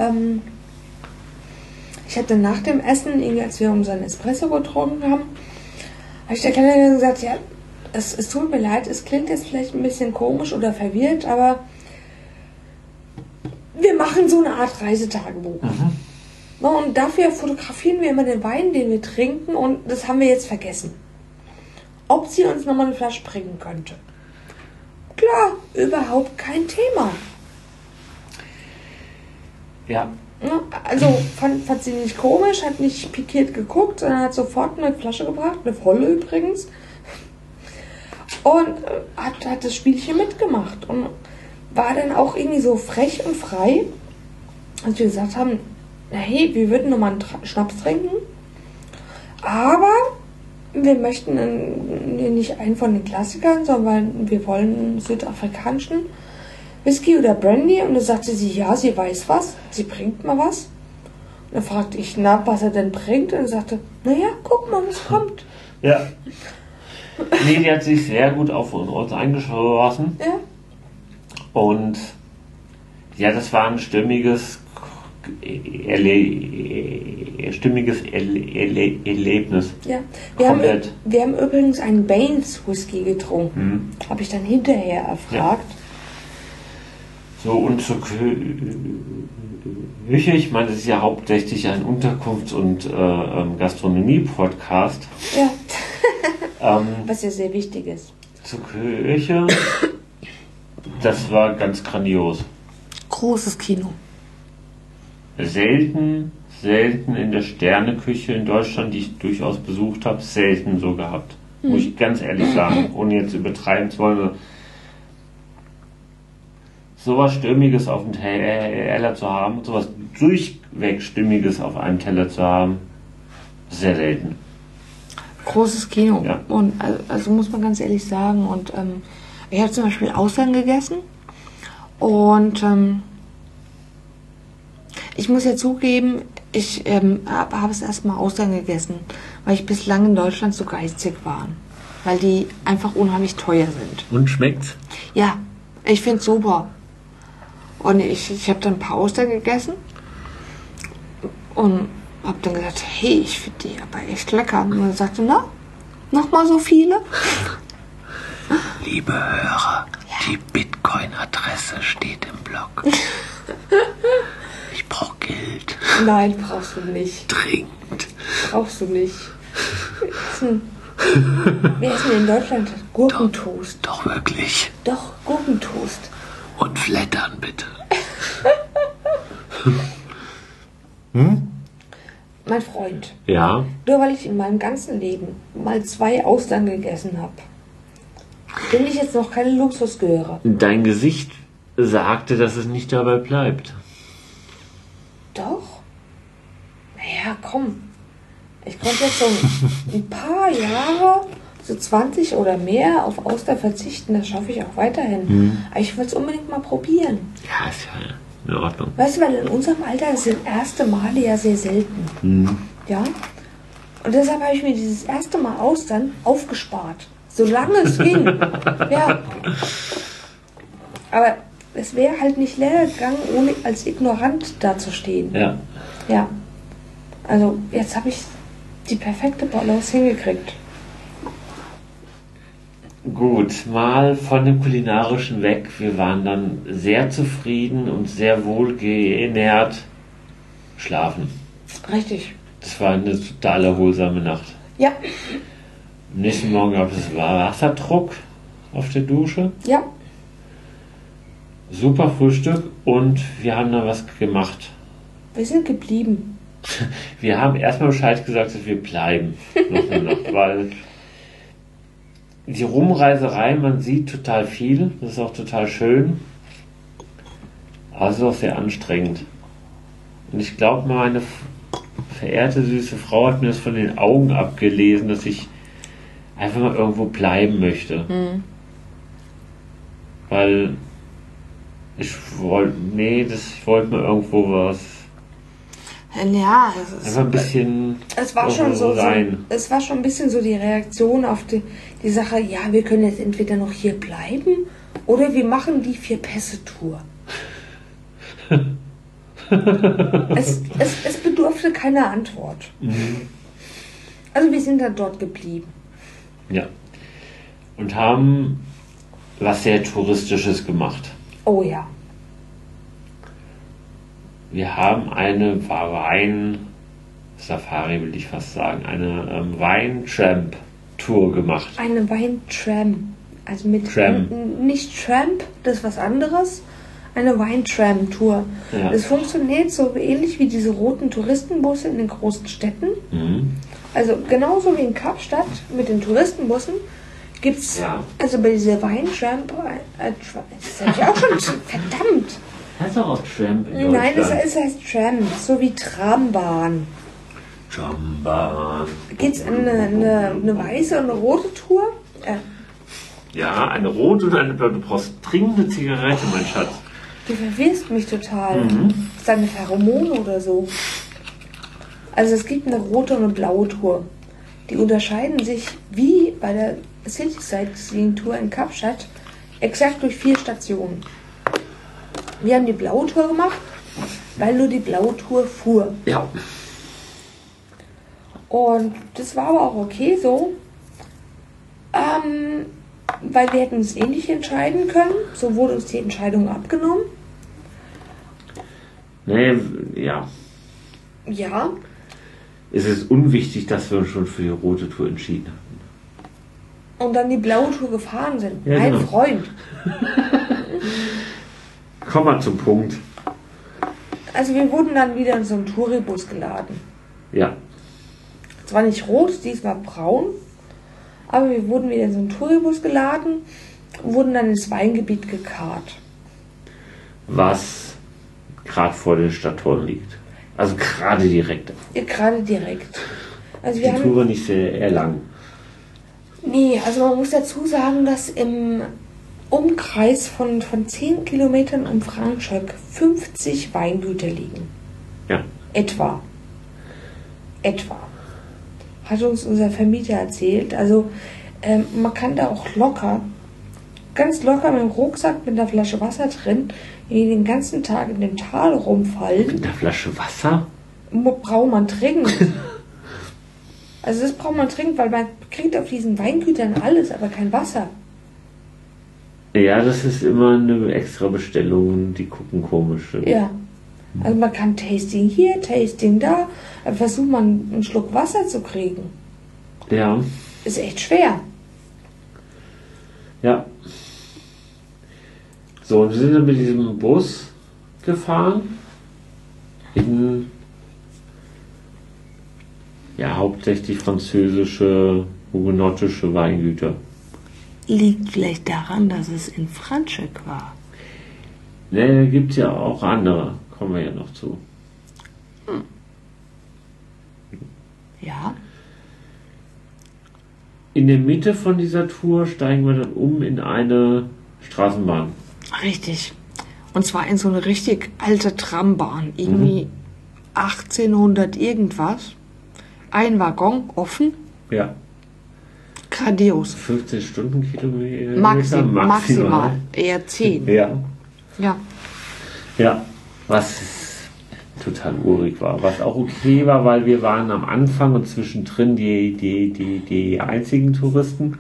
ich hatte nach dem Essen, irgendwie als wir unseren Espresso getrunken haben, habe ich der Kellnerin gesagt, ja, es tut mir leid, es klingt jetzt vielleicht ein bisschen komisch oder verwirrt, aber wir machen so eine Art Reisetagebuch. Na, und dafür fotografieren wir immer den Wein, den wir trinken, und das haben wir jetzt vergessen. Ob sie uns nochmal eine Flasche bringen könnte. Klar, überhaupt kein Thema. Ja, Ja, also fand sie nicht komisch, hat nicht pikiert geguckt, sondern hat sofort eine Flasche gebracht, eine volle übrigens. Und hat das Spielchen mitgemacht. Und war dann auch irgendwie so frech und frei, als wir gesagt haben, hey, wir würden nochmal einen Schnaps trinken, aber wir möchten nicht einen von den Klassikern, sondern wir wollen einen südafrikanischen Whisky oder Brandy. Und dann sagte sie, ja, sie weiß was, sie bringt mal was. Und dann fragte ich, was er denn bringt, und er sagte, naja, guck mal, was kommt. ja. Nee, die hat sich sehr gut auf uns eingeschlossen. Ja, Und ja, das war ein stimmiges Erlebnis. ja. Komplett. Wir haben übrigens einen Baines Whisky getrunken. Habe ich dann hinterher erfragt. So, und zur Küche, ich meine, das ist ja hauptsächlich ein Unterkunfts- und Gastronomie-Podcast. Ja. Was ja sehr wichtig ist. Zur Küche, das war ganz grandios. Großes Kino. Selten in der Sterneküche in Deutschland, die ich durchaus besucht habe, selten so gehabt. Muss ich ganz ehrlich sagen, ohne jetzt übertreiben zu wollen. Sowas Stimmiges auf dem Teller zu haben, sowas durchweg Stimmiges auf einem Teller zu haben, sehr selten. Großes Kino. Ja. Und also muss man ganz ehrlich sagen. Und ich habe zum Beispiel Austern gegessen. Und ich muss ja zugeben, Ich habe es erstmal Austern gegessen, weil ich bislang in Deutschland so geizig war. Weil die einfach unheimlich teuer sind. Und schmeckt's? Ja, ich finde es super. Und ich habe dann ein paar Austern gegessen und habe dann gesagt, hey, ich finde die aber echt lecker. Und er sagte, na, nochmal so viele? Liebe Hörer, die Bitcoin-Adresse steht im Blog. Ich brauche Geld. Nein, brauchst du nicht. Dringend. Brauchst du nicht. Wir essen in Deutschland Gurkentoast. Doch wirklich. Doch, Gurkentoast. Und Flattern bitte. Mein Freund, Ja. nur weil ich in meinem ganzen Leben mal 2 Austern gegessen habe, bin ich jetzt noch keine Luxusgöre. Dein Gesicht sagte, dass es nicht dabei bleibt. Doch? Naja, komm. Ich konnte jetzt so ein paar Jahre, so 20 oder mehr, auf Austern verzichten. Das schaffe ich auch weiterhin. Aber ich will es unbedingt mal probieren. Ja, ist ja in Ordnung. Weißt du, weil in unserem Alter sind erste Male ja sehr selten. Ja? Und deshalb habe ich mir dieses erste Mal Austern aufgespart. Solange es ging. Ja. Aber es wäre halt nicht leer gegangen, ohne als ignorant dazustehen. Ja. Ja. Also jetzt habe ich die perfekte Balance hingekriegt. Gut, mal von dem Kulinarischen weg. Wir waren dann sehr zufrieden und sehr wohlgenährt schlafen. Richtig. Das war eine total erholsame Nacht. Ja. Am nächsten Morgen gab es Wasserdruck auf der Dusche. Ja. Super Frühstück und wir haben dann was gemacht. Wir sind geblieben. Wir haben erstmal Bescheid gesagt, dass wir bleiben. Noch eine Nacht, weil die Rumreiserei, man sieht total viel. Das ist auch total schön. Aber es ist auch sehr anstrengend. Und ich glaube, meine verehrte süße Frau hat mir das von den Augen abgelesen, dass ich einfach mal irgendwo bleiben möchte. Weil ich wollte mal irgendwo was. Ja, Einfach ein bisschen es war schon so rein. es war schon ein bisschen so die Reaktion auf die Sache, ja, wir können jetzt entweder noch hier bleiben oder wir machen die 4-Pässe-Tour. es bedurfte keiner Antwort. Also wir sind dann dort geblieben. Ja. Und haben was sehr Touristisches gemacht. Oh ja. Wir haben eine Wein-Safari, will ich fast sagen, eine Wein-Tramp-Tour gemacht. Eine Weintram. Also mit Tram. Nicht Tramp, das ist was anderes. Eine Weintram-Tour. Ja. Das funktioniert so ähnlich wie diese roten Touristenbusse in den großen Städten. Also genauso wie in Kapstadt mit den Touristenbussen gibt es, also bei dieser Weintramp, das habe ich auch schon, verdammt. Heißt doch auch Tramp in Deutschland. Nein, es heißt Tram, so wie Trambahn. Trambahn. Gibt es eine weiße und eine rote Tour? Ja, eine rote und eine blaue. Du brauchst dringend eine Zigarette, mein Schatz. Du verwirrst mich total. Ist das eine Pheromone oder so? Also es gibt eine rote und eine blaue Tour. Die unterscheiden sich wie bei der City Sightseeing Tour in Kapstadt exakt durch 4 Stationen. Wir haben die blaue Tour gemacht, weil nur die blaue Tour fuhr. Ja. Und das war aber auch okay so, weil wir hätten uns ähnlich entscheiden können. So wurde uns die Entscheidung abgenommen. Nee, ja. Ja. Es ist unwichtig, dass wir uns schon für die rote Tour entschieden haben. Und dann die blaue Tour gefahren sind. Ja, mein genau. Freund. Komm mal zum Punkt. Also wir wurden dann wieder in so einen Touribus geladen. Ja. Zwar nicht rot, diesmal braun, aber wir wurden wieder in so einen Touribus geladen und wurden dann ins Weingebiet gekarrt. Was gerade vor den Stadttoren liegt. Also gerade direkt davor. Ja, gerade direkt. Also Die Tour war nicht sehr lang. Nee, also man muss dazu sagen, dass im Umkreis von 10 Kilometern um Franschhoek 50 Weingüter liegen. Ja. Etwa. Etwa. Hat uns unser Vermieter erzählt. Also man kann da auch ganz locker mit dem Rucksack mit einer Flasche Wasser drin, den ganzen Tag in dem Tal rumfallen. Mit einer Flasche Wasser? Braucht man dringend. Also das braucht man dringend, weil man kriegt auf diesen Weingütern alles, aber kein Wasser. Ja, das ist immer eine extra Bestellung, die gucken komisch. Ja. Also man kann Tasting hier, Tasting da, aber versucht man einen Schluck Wasser zu kriegen. Ja. Ist echt schwer. Ja. So, und wir sind dann mit diesem Bus gefahren in hauptsächlich französische, hugenottische Weingüter. Liegt vielleicht daran, dass es in Franschhoek war. Ne, gibt es ja auch andere. Kommen wir ja noch zu. Ja. In der Mitte von dieser Tour steigen wir dann um in eine Straßenbahn. Richtig. Und zwar in so eine richtig alte Trambahn. Irgendwie 1800 irgendwas. Ein Waggon offen. Ja. Grandios. 15 Stundenkilometer? Maximal. Eher 10. Ja. Ja. Ja. Was total urig war. Was auch okay war, weil wir waren am Anfang und zwischendrin die einzigen Touristen.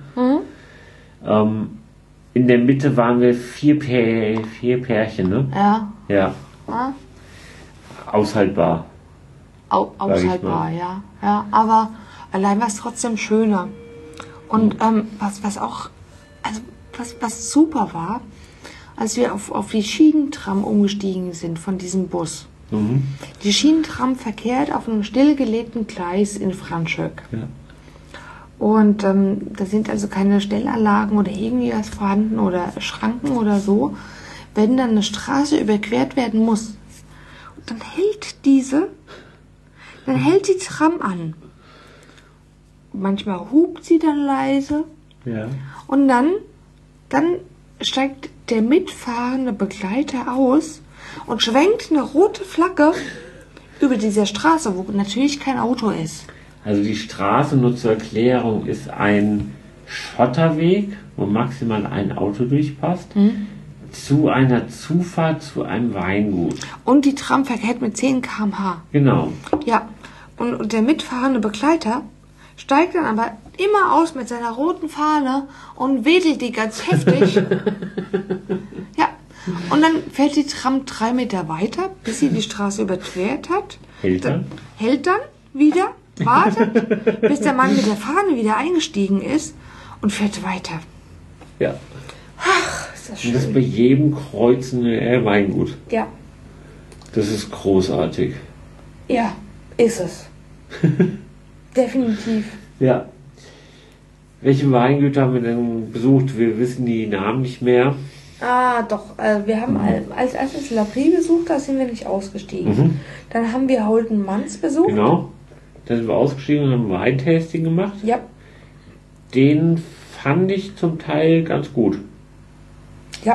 In der Mitte waren wir vier Pärchen, ne? Ja. Ja. Aushaltbar. Aushaltbar, ja. Ja. Aber allein war es trotzdem schöner. Und was auch, also was super war, als wir auf die Schienentram umgestiegen sind von diesem Bus. Die Schienentram verkehrt auf einem stillgelegten Gleis in Franschhoek. Ja. Und da sind also keine Stellanlagen oder irgendwie was vorhanden oder Schranken oder so. Wenn dann eine Straße überquert werden muss, dann hält die Tram an. Manchmal hupt sie dann leise. Ja. Und dann steigt der mitfahrende Begleiter aus und schwenkt eine rote Flagge über dieser Straße, wo natürlich kein Auto ist. Also die Straße, nur zur Erklärung, ist ein Schotterweg, wo maximal ein Auto durchpasst, zu einer Zufahrt zu einem Weingut. Und die Tram verkehrt mit 10 km/h. Genau. Ja, und der mitfahrende Begleiter steigt dann aber immer aus mit seiner roten Fahne und wedelt die ganz heftig. Ja, und dann fährt die Tram 3 Meter weiter, bis sie die Straße überquert hat. Hält dann Wieder, wartet, bis der Mann mit der Fahne wieder eingestiegen ist und fährt weiter. Ja. Ach, ist das Und schön. das bei jedem kreuzenden Weingut. Ja, Das ist großartig. ja, ist es. Definitiv. Ja. Welche Weingüter haben wir denn besucht? Wir wissen die Namen nicht mehr. Ah, doch. Wir haben als erstes Lapri besucht, da sind wir nicht ausgestiegen. Dann haben wir Holden Manns besucht. Genau. Da sind wir ausgestiegen und haben Weintasting gemacht. Ja. Den fand ich zum Teil ganz gut. Ja,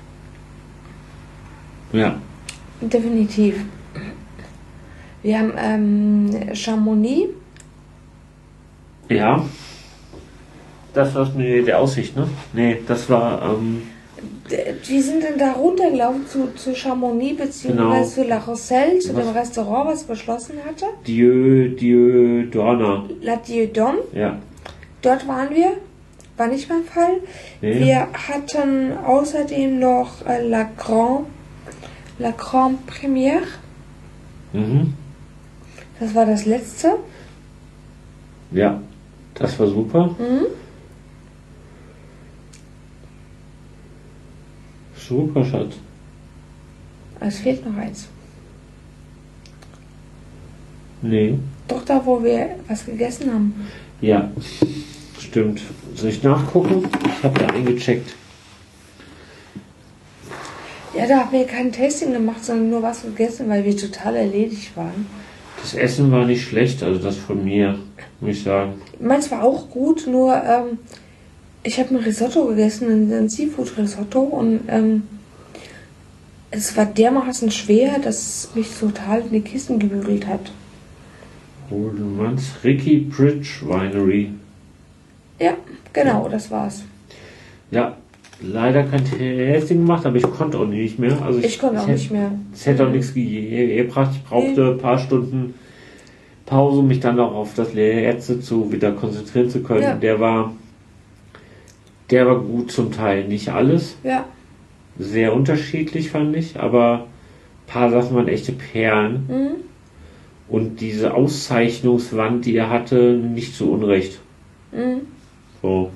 Ja. definitiv. Wir haben Chamonix. Ja. Das war mit der Aussicht, ne? Nee, das war, Wir sind dann da runtergelaufen zu Chamonix beziehungsweise zu La Rochelle, zu dem Restaurant, was geschlossen hatte. Dieu Dorner. La Dieu Dom. Ja. Dort waren wir. War nicht mein Fall. Nee. Wir hatten außerdem noch La Grande Première. Das war das letzte. Ja. Das war super. Super, Schatz. Es fehlt noch eins. Nee. Doch da, wo wir was gegessen haben. Ja. Stimmt. Soll ich nachgucken? Ich habe da eingecheckt. Ja, da haben wir kein Tasting gemacht, sondern nur was gegessen, weil wir total erledigt waren. Das Essen war nicht schlecht, also das von mir, muss ich sagen. Meins war auch gut, nur ich habe ein Risotto gegessen, ein Seafood-Risotto und es war dermaßen schwer, dass es mich total in die Kissen gebügelt hat. Holdenmanns, Ricky Bridge Winery. Ja, genau, das war's. Ja, leider kein Tasting gemacht, aber ich konnte auch nicht mehr. Also ich konnte auch nicht mehr. Es hätte auch nichts gebracht. Ich brauchte ein paar Stunden Pause, um mich dann auch auf das Letzte wieder konzentrieren zu können. Ja. Der war gut zum Teil, nicht alles. Ja. Sehr unterschiedlich fand ich, aber ein paar Sachen waren echte Perlen. Mhm. Und diese Auszeichnungswand, die er hatte, nicht zu Unrecht. Mhm. So.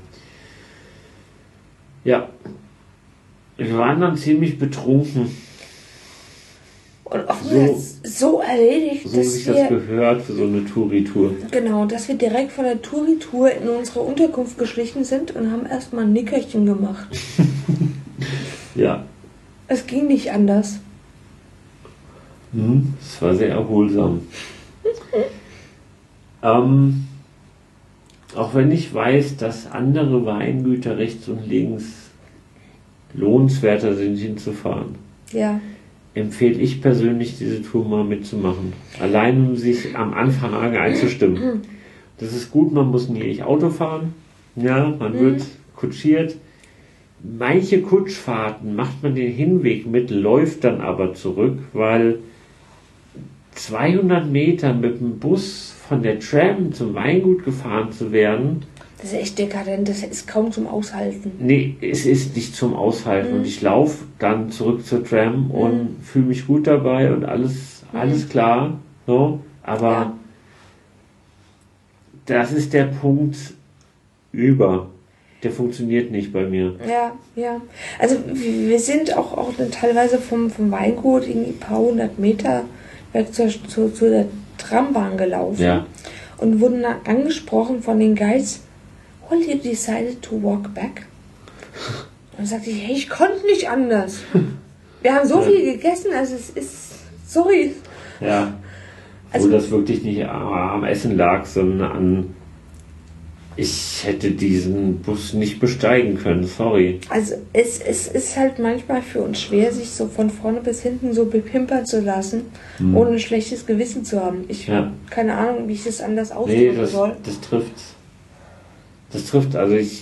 Ja. Wir waren dann ziemlich betrunken. Und auch so erledigt, so dass sich das gehört für so eine Touri-Tour. Genau, dass wir direkt von der Touri-Tour in unsere Unterkunft geschlichen sind und haben erstmal ein Nickerchen gemacht. Ja. Es ging nicht anders. Es war sehr erholsam. Auch wenn ich weiß, dass andere Weingüter rechts und links lohnenswerter sind, hinzufahren, ja, empfehle ich persönlich, diese Tour mal mitzumachen. Allein um sich am Anfang einzustimmen. Das ist gut, man muss nie Auto fahren. Ja, man wird kutschiert. Manche Kutschfahrten macht man den Hinweg mit, läuft dann aber zurück, weil 200 Meter mit dem Bus von der Tram zum Weingut gefahren zu werden. Das ist echt dekadent, das ist kaum zum Aushalten. Nee, es ist nicht zum Aushalten. Und ich laufe dann zurück zur Tram und fühle mich gut dabei und alles klar. So. Aber das ist der Punkt über. Der funktioniert nicht bei mir. Ja, ja. Also wir sind auch teilweise vom Weingut irgendwie ein paar hundert Meter weg zur der Trambahn gelaufen. Ja. Und wurden dann angesprochen von den Guides, well, you decided to walk back? Und dann sagte ich, hey, ich konnte nicht anders. Wir haben so viel gegessen, also es ist, sorry. Ja, also, wo das wirklich nicht am Essen lag, sondern an, ich hätte diesen Bus nicht besteigen können, sorry. Also es ist halt manchmal für uns schwer, sich so von vorne bis hinten so bepimpern zu lassen, ohne ein schlechtes Gewissen zu haben. Ich habe keine Ahnung, wie ich das anders ausdrücken soll. Das trifft. Also ich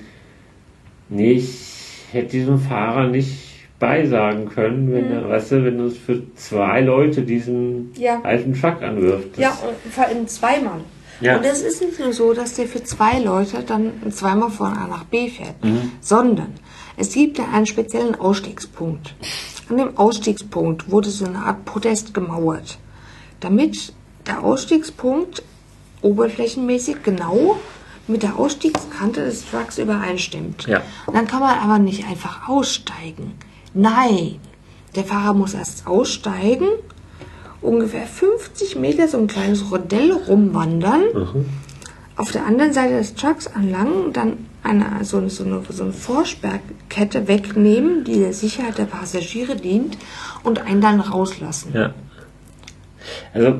hätte diesem Fahrer nicht beisagen können, wenn du für 2 Leute diesen alten Truck anwirft. Ja, und vor allem zweimal. Ja. Und es ist nicht nur so, dass der für 2 Leute dann zweimal von A nach B fährt, sondern es gibt da einen speziellen Ausstiegspunkt. An dem Ausstiegspunkt wurde so eine Art Podest gemauert, damit der Ausstiegspunkt oberflächenmäßig genau mit der Ausstiegskante des Trucks übereinstimmt. Ja. Und dann kann man aber nicht einfach aussteigen. Nein, der Fahrer muss erst aussteigen, ungefähr 50 Meter so ein kleines Rondell rumwandern, auf der anderen Seite des Trucks anlangen, dann so eine Vorsperrkette wegnehmen, die der Sicherheit der Passagiere dient, und einen dann rauslassen. Ja. Also,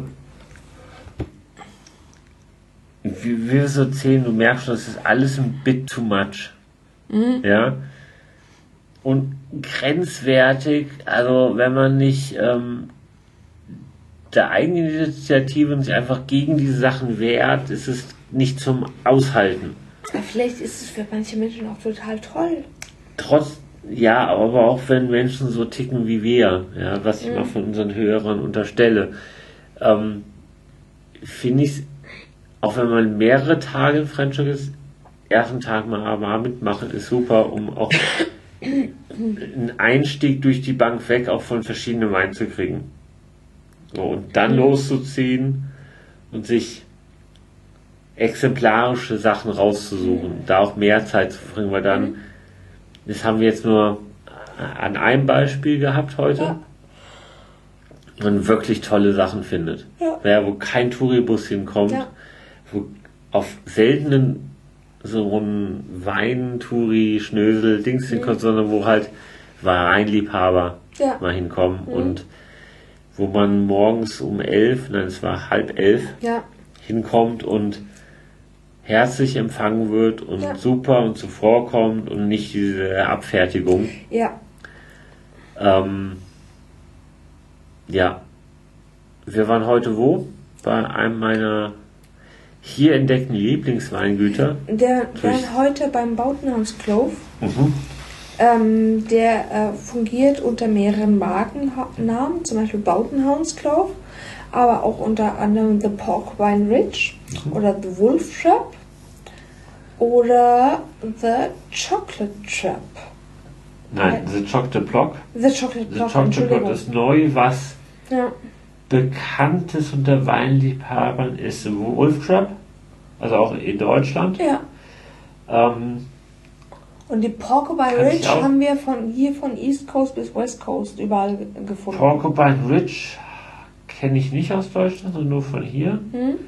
wie wir so erzählen, du merkst schon, das ist alles ein bit too much. Ja. Und grenzwertig, also wenn man nicht der Eigeninitiative und sich einfach gegen diese Sachen wehrt, ist es nicht zum Aushalten. Vielleicht ist es für manche Menschen auch total toll. Ja, aber auch wenn Menschen so ticken wie wir, ja, was ich mal von unseren Hörern unterstelle, finde ich es, auch wenn man mehrere Tage in Friendship ist, ersten Tag mal mitmachen, ist super, um auch einen Einstieg durch die Bank weg auch von verschiedenen Weinen zu kriegen. So, und dann loszuziehen und sich exemplarische Sachen rauszusuchen, da auch mehr Zeit zu verbringen, weil dann, das haben wir jetzt nur an einem Beispiel gehabt heute, man wirklich tolle Sachen findet. Ja, wo kein Touribus hinkommt, wo auf seltenen so ein Wein-Touri-Schnösel-Dings hinkommt, sondern wo halt Weinliebhaber mal hinkommen und wo man morgens um 11, nein, es war 10:30, hinkommt und herzlich empfangen wird und super und zuvorkommt und nicht diese Abfertigung. Ja. Ja. Wir waren heute wo? bei einem meiner hier entdeckten Lieblingsweingüter. Der heute beim Bautenhaus Clove. Der fungiert unter mehreren Markennamen, zum Beispiel Bautenhaus Clove, aber auch unter anderem The Porcupine Ridge oder The Wolf Trap oder The Chocolate Trap. Nein, The Chocolate Block. The Chocolate Block, The Chocolate Block ist neu, was Bekanntes unter Weinliebhabern ist The Wolf Trap, also auch in Deutschland. Ja. Und die Porcupine Ridge haben wir von East Coast bis West Coast überall gefunden. Porcupine Ridge kenne ich nicht aus Deutschland, sondern nur von hier.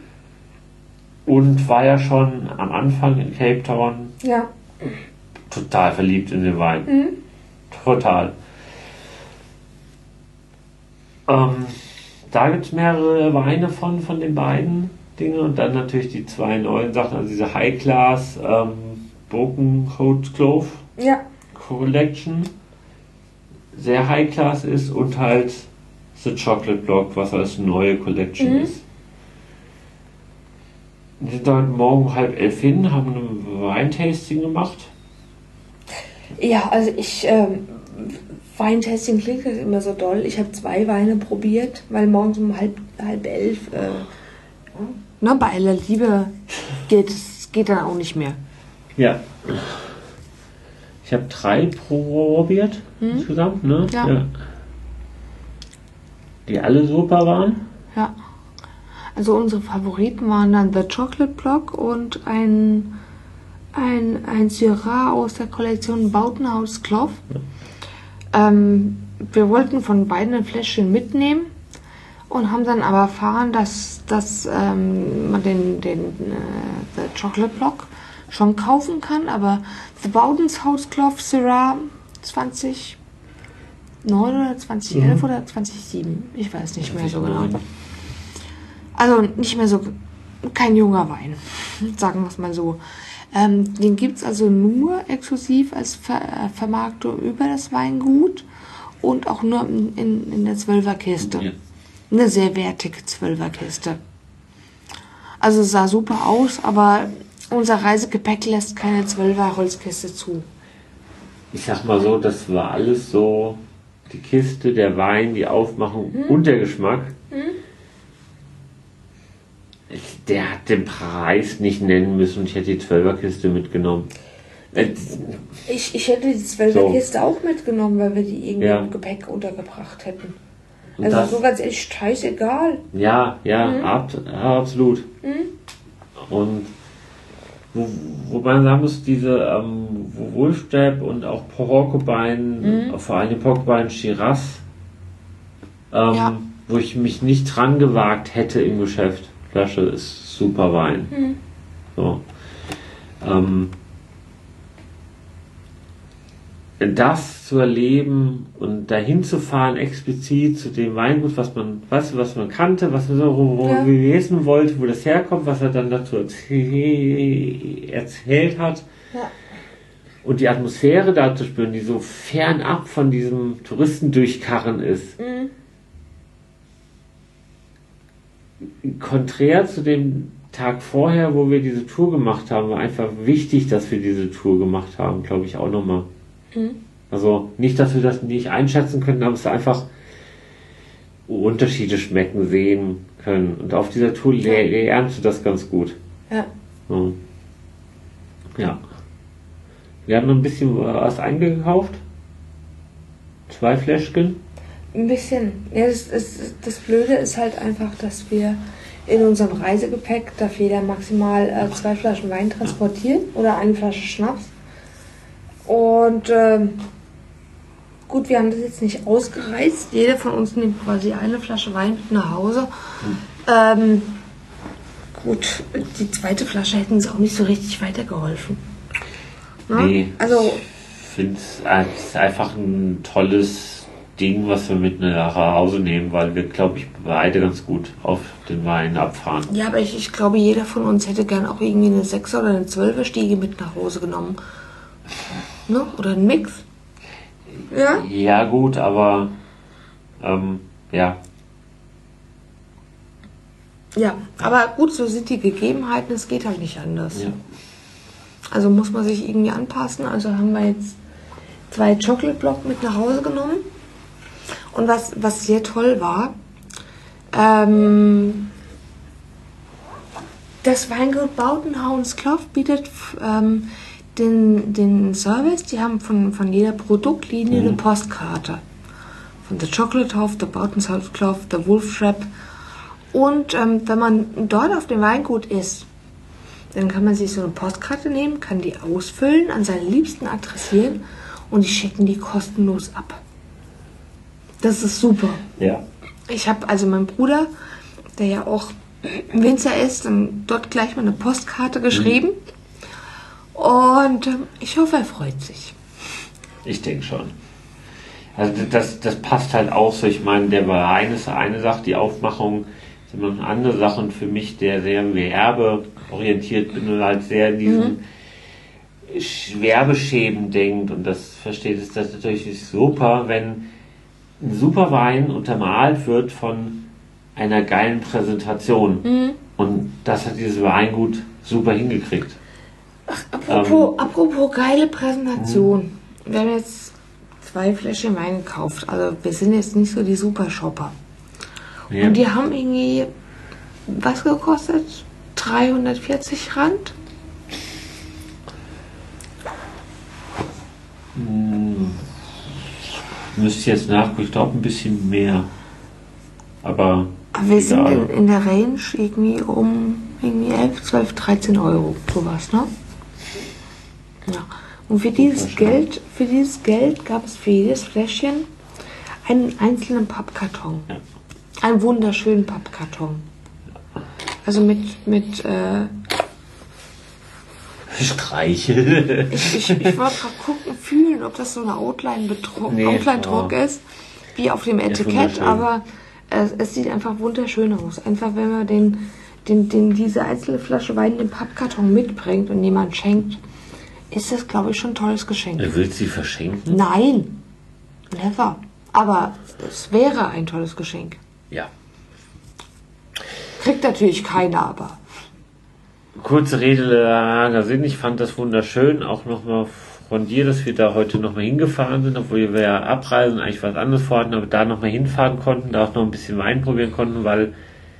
Und war ja schon am Anfang in Cape Town total verliebt in den Wein. Total. Da gibt es mehrere Weine von den beiden Dingen und dann natürlich die zwei neuen Sachen, also diese High Class Broken Coat Clove Collection, sehr High Class ist, und halt The Chocolate Block, was als neue Collection ist. Wir sind da heute Morgen 10:30 hin, haben ein Weintasting gemacht. Ja, also Weintasting klingt halt immer so doll. Ich habe 2 Weine probiert, weil morgens um halb 11 bei aller Liebe geht dann auch nicht mehr. Ja. Ich habe 3 probiert insgesamt, ne? Ja. Die alle super waren. Ja. Also unsere Favoriten waren dann The Chocolate Block und ein Syrah aus der Kollektion Bautenhaus Clove. Wir wollten von beiden ein Fläschchen mitnehmen und haben dann aber erfahren, dass man den The Chocolate Block schon kaufen kann, aber The Bautenhaus Clove Syrah 2009 oder 2011 oder 2007, ich weiß nicht mehr so genau. Also nicht mehr so, kein junger Wein, sagen wir es mal so. Den gibt es also nur exklusiv als Vermarktung über das Weingut und auch nur in der 12er-Kiste. Ja. Eine sehr wertige 12er-Kiste. Also es sah super aus, aber unser Reisegepäck lässt keine 12er-Holzkiste zu. Ich sag mal so, das war alles so, die Kiste, der Wein, die Aufmachung und der Geschmack. Der hat den Preis nicht nennen müssen und ich hätte die 12er-Kiste mitgenommen. Ich hätte die 12er-Kiste auch mitgenommen, weil wir die irgendwie im Gepäck untergebracht hätten. Und also so ganz ehrlich, scheißegal. Ja, absolut. Und wo man sagen muss, diese Wolfstrap und auch Porcupine, vor allem Porcupine Shiraz, wo ich mich nicht dran gewagt hätte im Geschäft. Flasche ist super Wein. So. Das zu erleben und dahin zu fahren, explizit zu dem Weingut, was man kannte, was man wo wir wissen wollte, wo das herkommt, was er dann dazu erzählt hat. Ja. Und die Atmosphäre da zu spüren, die so fernab von diesem Touristendurchkarren ist. Konträr zu dem Tag vorher, wo wir diese Tour gemacht haben, war einfach wichtig, dass wir diese Tour gemacht haben, glaube ich auch nochmal. Also nicht, dass wir das nicht einschätzen können, aber es ist einfach Unterschiede schmecken, sehen können. Und auf dieser Tour lernst du das ganz gut. Ja. So. Ja. Wir haben noch ein bisschen was eingekauft. 2 Fläschchen. Ein bisschen. Ja, das Blöde ist halt einfach, dass wir in unserem Reisegepäck darf jeder maximal 2 Flaschen Wein transportieren oder eine Flasche Schnaps. Und gut, wir haben das jetzt nicht ausgereizt. Jeder von uns nimmt quasi eine Flasche Wein mit nach Hause. Gut, die zweite Flasche hätten uns auch nicht so richtig weitergeholfen. Na? Nee, also ich finde es einfach ein tolles Ding, was wir mit nach Hause nehmen, weil wir, glaube ich, beide ganz gut auf den Wein abfahren. Ja, aber ich glaube, jeder von uns hätte gern auch irgendwie eine 6er oder eine 12er Stiege mit nach Hause genommen. Ne? Oder ein Mix. Ja? Ja, gut, aber ja. Ja, aber gut, so sind die Gegebenheiten, es geht halt nicht anders. Ja. Also muss man sich irgendwie anpassen. Also haben wir jetzt 2 Chocolate Block mit nach Hause genommen. Und was sehr toll war, das Weingut Bautenhauens-Kloff bietet den Service, die haben von jeder Produktlinie eine Postkarte. Von der Chocolate House, der Bautenhauens-Kloff, der Wolf Trap. Und wenn man dort auf dem Weingut ist, dann kann man sich so eine Postkarte nehmen, kann die ausfüllen, an seine Liebsten adressieren und die schicken die kostenlos ab. Das ist super. Ja. Ich habe also meinem Bruder, der ja auch Winzer ist, dort gleich mal eine Postkarte geschrieben. Und ich hoffe, er freut sich. Ich denke schon. Also das passt halt auch so. Ich meine, der Wein ist eine Sache, die Aufmachung ist immer eine andere Sache. Und für mich, der sehr werbeorientiert bin und halt sehr in diesen Werbeschemen denkt und das versteht, ist das natürlich super, wenn ein super Wein untermalt wird von einer geilen Präsentation. Und das hat dieses Weingut super hingekriegt. Ach, apropos geile Präsentation. Wir haben jetzt 2 Fläschchen Wein gekauft. Also wir sind jetzt nicht so die Supershopper. Ja. Und die haben irgendwie, was gekostet? 340 Rand? Müsste ich jetzt nachgucken, ich glaube ein bisschen mehr. Aber wir sind in der Range irgendwie um 11, 12, 13 Euro, sowas, ne? Ja. Und für dieses Geld gab es für jedes Fläschchen einen einzelnen Pappkarton. Ja. Einen wunderschönen Pappkarton. Also mit Streichel. Ich wollte gerade fühlen, ob das so eine Outline-Druck ist, wie auf dem Etikett, aber es sieht einfach wunderschön aus. Einfach, wenn man diese einzelne Flasche Wein in den Pappkarton mitbringt und jemand schenkt, ist das, glaube ich, schon ein tolles Geschenk. Du willst sie verschenken? Nein, never. Aber es wäre ein tolles Geschenk. Ja. Kriegt natürlich keiner, aber... Kurze Rede, langer Sinn. Ich fand das wunderschön, auch nochmal von dir, dass wir da heute nochmal hingefahren sind, obwohl wir ja abreisen, eigentlich was anderes vorhatten, aber da nochmal hinfahren konnten, da auch noch ein bisschen Wein probieren konnten, weil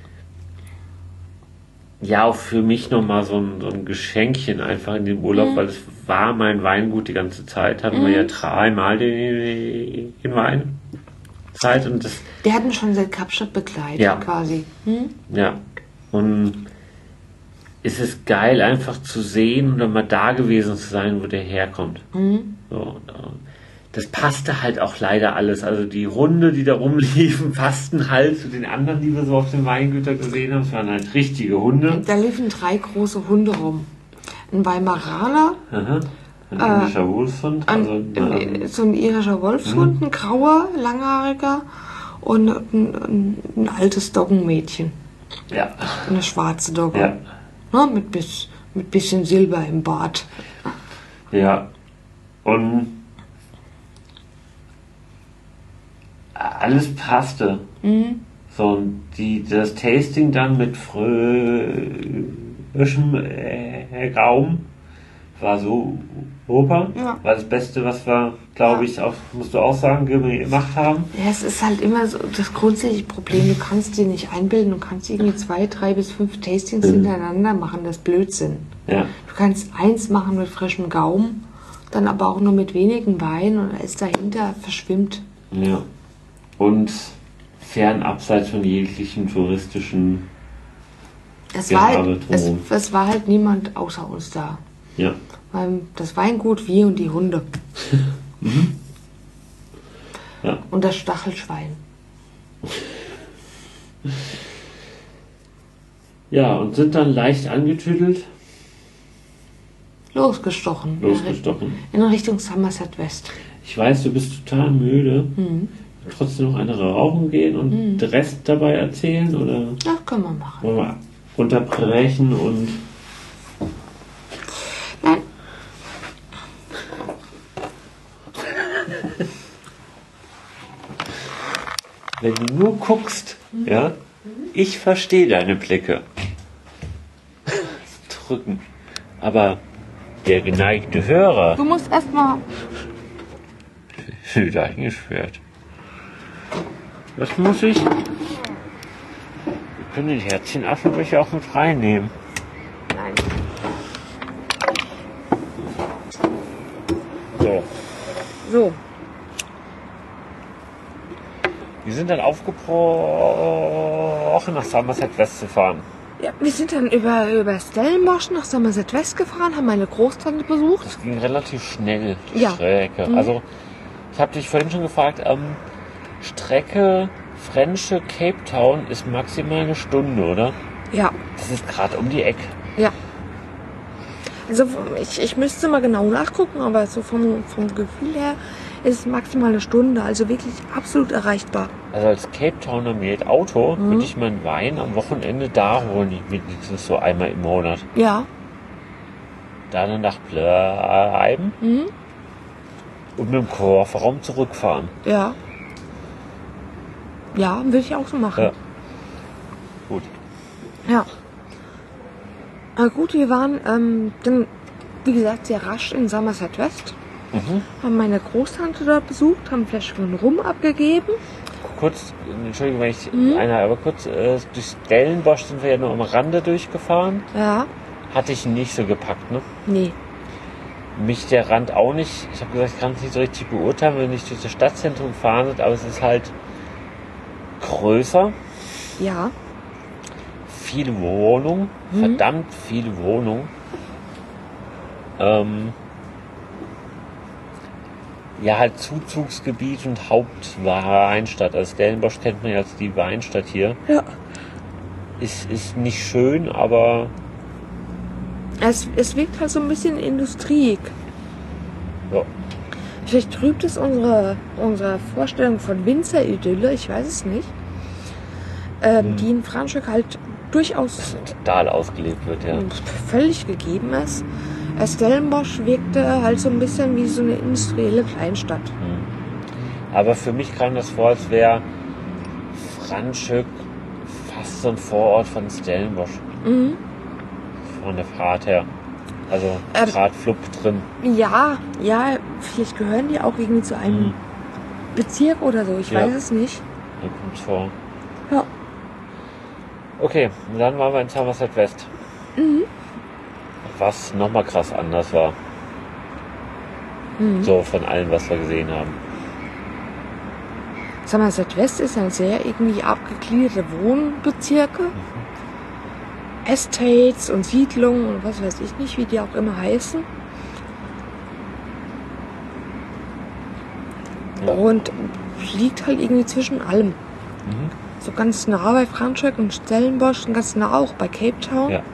ja auch für mich nochmal so ein Geschenkchen einfach in dem Urlaub, weil es war mein Weingut die ganze Zeit, hatten wir ja 3-mal den Wein Zeit und das... Der hat mich schon seit Kapstadt begleitet, ja. Quasi. Ja, und es ist geil, einfach zu sehen oder mal da gewesen zu sein, wo der herkommt. So, das passte halt auch leider alles. Also die Hunde, die da rumliefen, passten halt zu den anderen, die wir so auf den Weingütern gesehen haben. Es waren halt richtige Hunde. Da liefen 3 große Hunde rum. Ein Weimaraner, Ein irischer Wolfshund. so ein irischer Wolfshund, ein grauer, langhaariger und ein altes Doggenmädchen. Ja. Eine schwarze Dogge. Ja. Ne, mit bisschen Silber im Bart. Ja. Und alles passte. So, und das Tasting dann mit frischem Gaumen war so super. Ja. War das Beste, was wir, glaube ich, auch, musst du auch sagen, gemacht haben. Ja, es ist halt immer so das grundsätzliche Problem. Du kannst dir nicht einbilden, du kannst irgendwie 2, 3 bis 5 Tastings hintereinander machen. Das ist Blödsinn. Ja. Du kannst 1 machen mit frischem Gaumen, dann aber auch nur mit wenigen Wein und alles dahinter verschwimmt. Ja. Und fernabseits von jeglichen touristischen Es war halt niemand außer uns da. Ja. Weil das Weingut, wir und die Hunde. Ja. Und das Stachelschwein. Ja, und sind dann leicht angetüdelt. Losgestochen. In Richtung Somerset West. Ich weiß, du bist total müde. Trotzdem noch eine rauchen gehen und den Rest dabei erzählen? Oder Das können wir machen. wollen wir unterbrechen und... Nein. Wenn du nur guckst, ja, Ich verstehe deine Blicke. Drücken. Aber der geneigte Hörer... Du musst erstmal... Wieder eingesperrt. Was muss ich? Wir können den Herzchen-Aschenbecher auch mit reinnehmen. Nein. So. Wir sind dann aufgebrochen, nach Somerset West zu fahren. Ja, wir sind dann über Stellenbosch nach Somerset West gefahren, haben meine Großtante besucht. Das ging relativ schnell, die Ja. Strecke. Also, ich habe dich vorhin schon gefragt, Strecke Frensche Cape Town ist maximal eine Stunde, oder? Ja, Das ist gerade um die Ecke. ja. Also ich müsste mal genau nachgucken, aber so vom Gefühl her ist es maximal eine Stunde, also wirklich absolut erreichbar. Also als Cape Towner mit Auto würde ich meinen Wein am Wochenende da holen, wenigstens so einmal im Monat. Ja. Da eine Nacht bleiben und mit dem Kofferraum zurückfahren. Ja. Ja, würde ich auch so machen. Ja. Gut. Ja. Na gut, wir waren dann, wie gesagt, sehr rasch in Somerset West. Haben meine Großtante dort besucht, haben Fläschchen Rum abgegeben. Kurz, Entschuldigung, wenn ich aber kurz, durch Stellenbosch sind wir ja nur am Rande durchgefahren. Ja. Hatte ich nicht so gepackt, ne? Nee. Mich der Rand auch nicht. Ich habe gesagt, ich kann es nicht so richtig beurteilen, wenn ich durch das Stadtzentrum fahren, aber es ist halt größer. Ja. Viele Wohnungen, verdammt viele Wohnungen. Ja, halt Zuzugsgebiet und Hauptweinstadt. Also Stellenbosch kennt man ja als die Weinstadt hier. Ja. Ist nicht schön, aber Es wirkt halt so ein bisschen industriig. ja. Vielleicht trübt es unsere Vorstellung von Winzeridylle, ich weiß es nicht. Die in Franschhoek halt durchaus Total ausgelebt wird, ja. völlig gegeben ist. Stellenbosch wirkte halt so ein bisschen wie so eine industrielle Kleinstadt. Aber für mich kam das vor, als wäre Franschhoek fast so ein Vorort von Stellenbosch. Von der Fahrt her. Also gerade Flupp drin. Ja, vielleicht gehören die auch irgendwie zu einem Bezirk oder so, ich Ja. weiß es nicht. Mir kommt's vor. Ja. Okay, und dann waren wir in Somerset West. Was nochmal krass anders war. So von allem, was wir gesehen haben. Somerset West ist ein sehr irgendwie abgegliederte Wohnbezirke. Estates und Siedlungen und was weiß ich nicht, wie die auch immer heißen. Ja. Und liegt halt irgendwie zwischen allem. So ganz nah bei Franschhoek und Stellenbosch und ganz nah auch bei Cape Town. Ja.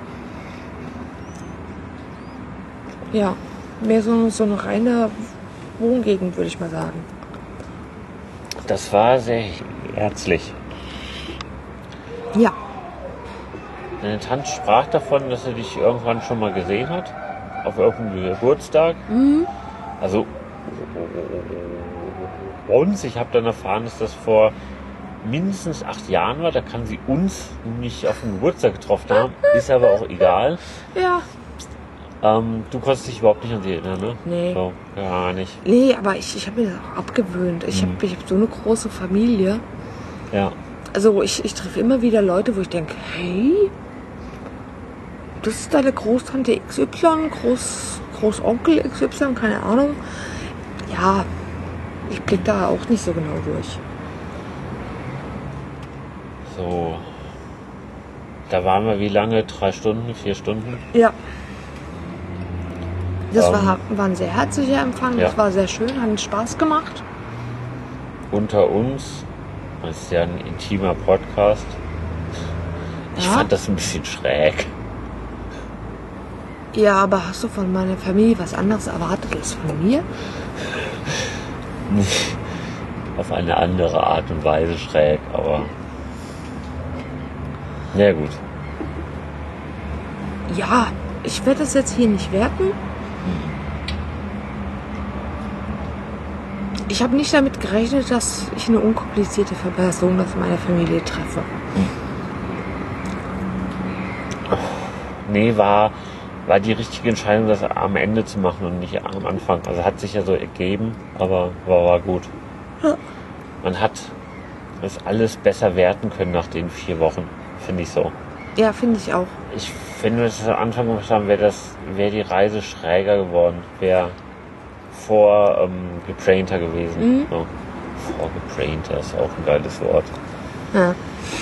Ja, mehr so eine reine Wohngegend, würde ich mal sagen. Das war sehr herzlich. Ja, Deine Tante sprach davon, dass sie dich irgendwann schon mal gesehen hat. Auf irgendeinem Geburtstag. Also uns, ich habe dann erfahren, dass das vor mindestens 8 Jahren war. Da kann sie uns nicht auf dem Geburtstag getroffen haben. Ist aber auch egal. ja. Du konntest dich überhaupt nicht an sie erinnern, ne? Nee. So, gar nicht. Nee, aber ich habe mir das auch abgewöhnt. Ich hab so eine große Familie. Ja. Also ich treffe immer wieder Leute, wo ich denke, hey, das ist deine Großtante XY, Großonkel XY, keine Ahnung. Ja, ich blick da auch nicht so genau durch. So. Da waren wir wie lange? 3 Stunden, 4 Stunden? Ja. Das war ein sehr herzlicher Empfang, Ja. das war sehr schön, hat Spaß gemacht. Unter uns. Das ist ja ein intimer Podcast. Ich Ja. fand das ein bisschen schräg. Ja, aber hast du von meiner Familie was anderes erwartet als von mir? Auf eine andere Art und Weise schräg, aber... Na gut. Ja, ich werde das jetzt hier nicht werten. Ich habe nicht damit gerechnet, dass ich eine unkomplizierte Person aus meiner Familie treffe. nee, war die richtige Entscheidung, das am Ende zu machen und nicht am Anfang. Also hat sich ja so ergeben, aber war gut. Ja. Man hat das alles besser werten können nach den 4 Wochen, finde ich so. Ja, finde ich auch. Ich finde, wenn wir das am Anfang gemacht haben, wäre die Reise schräger geworden, wäre gebrainter gewesen. Mhm. So. Vorgebrainter ist auch ein geiles Wort. Ja.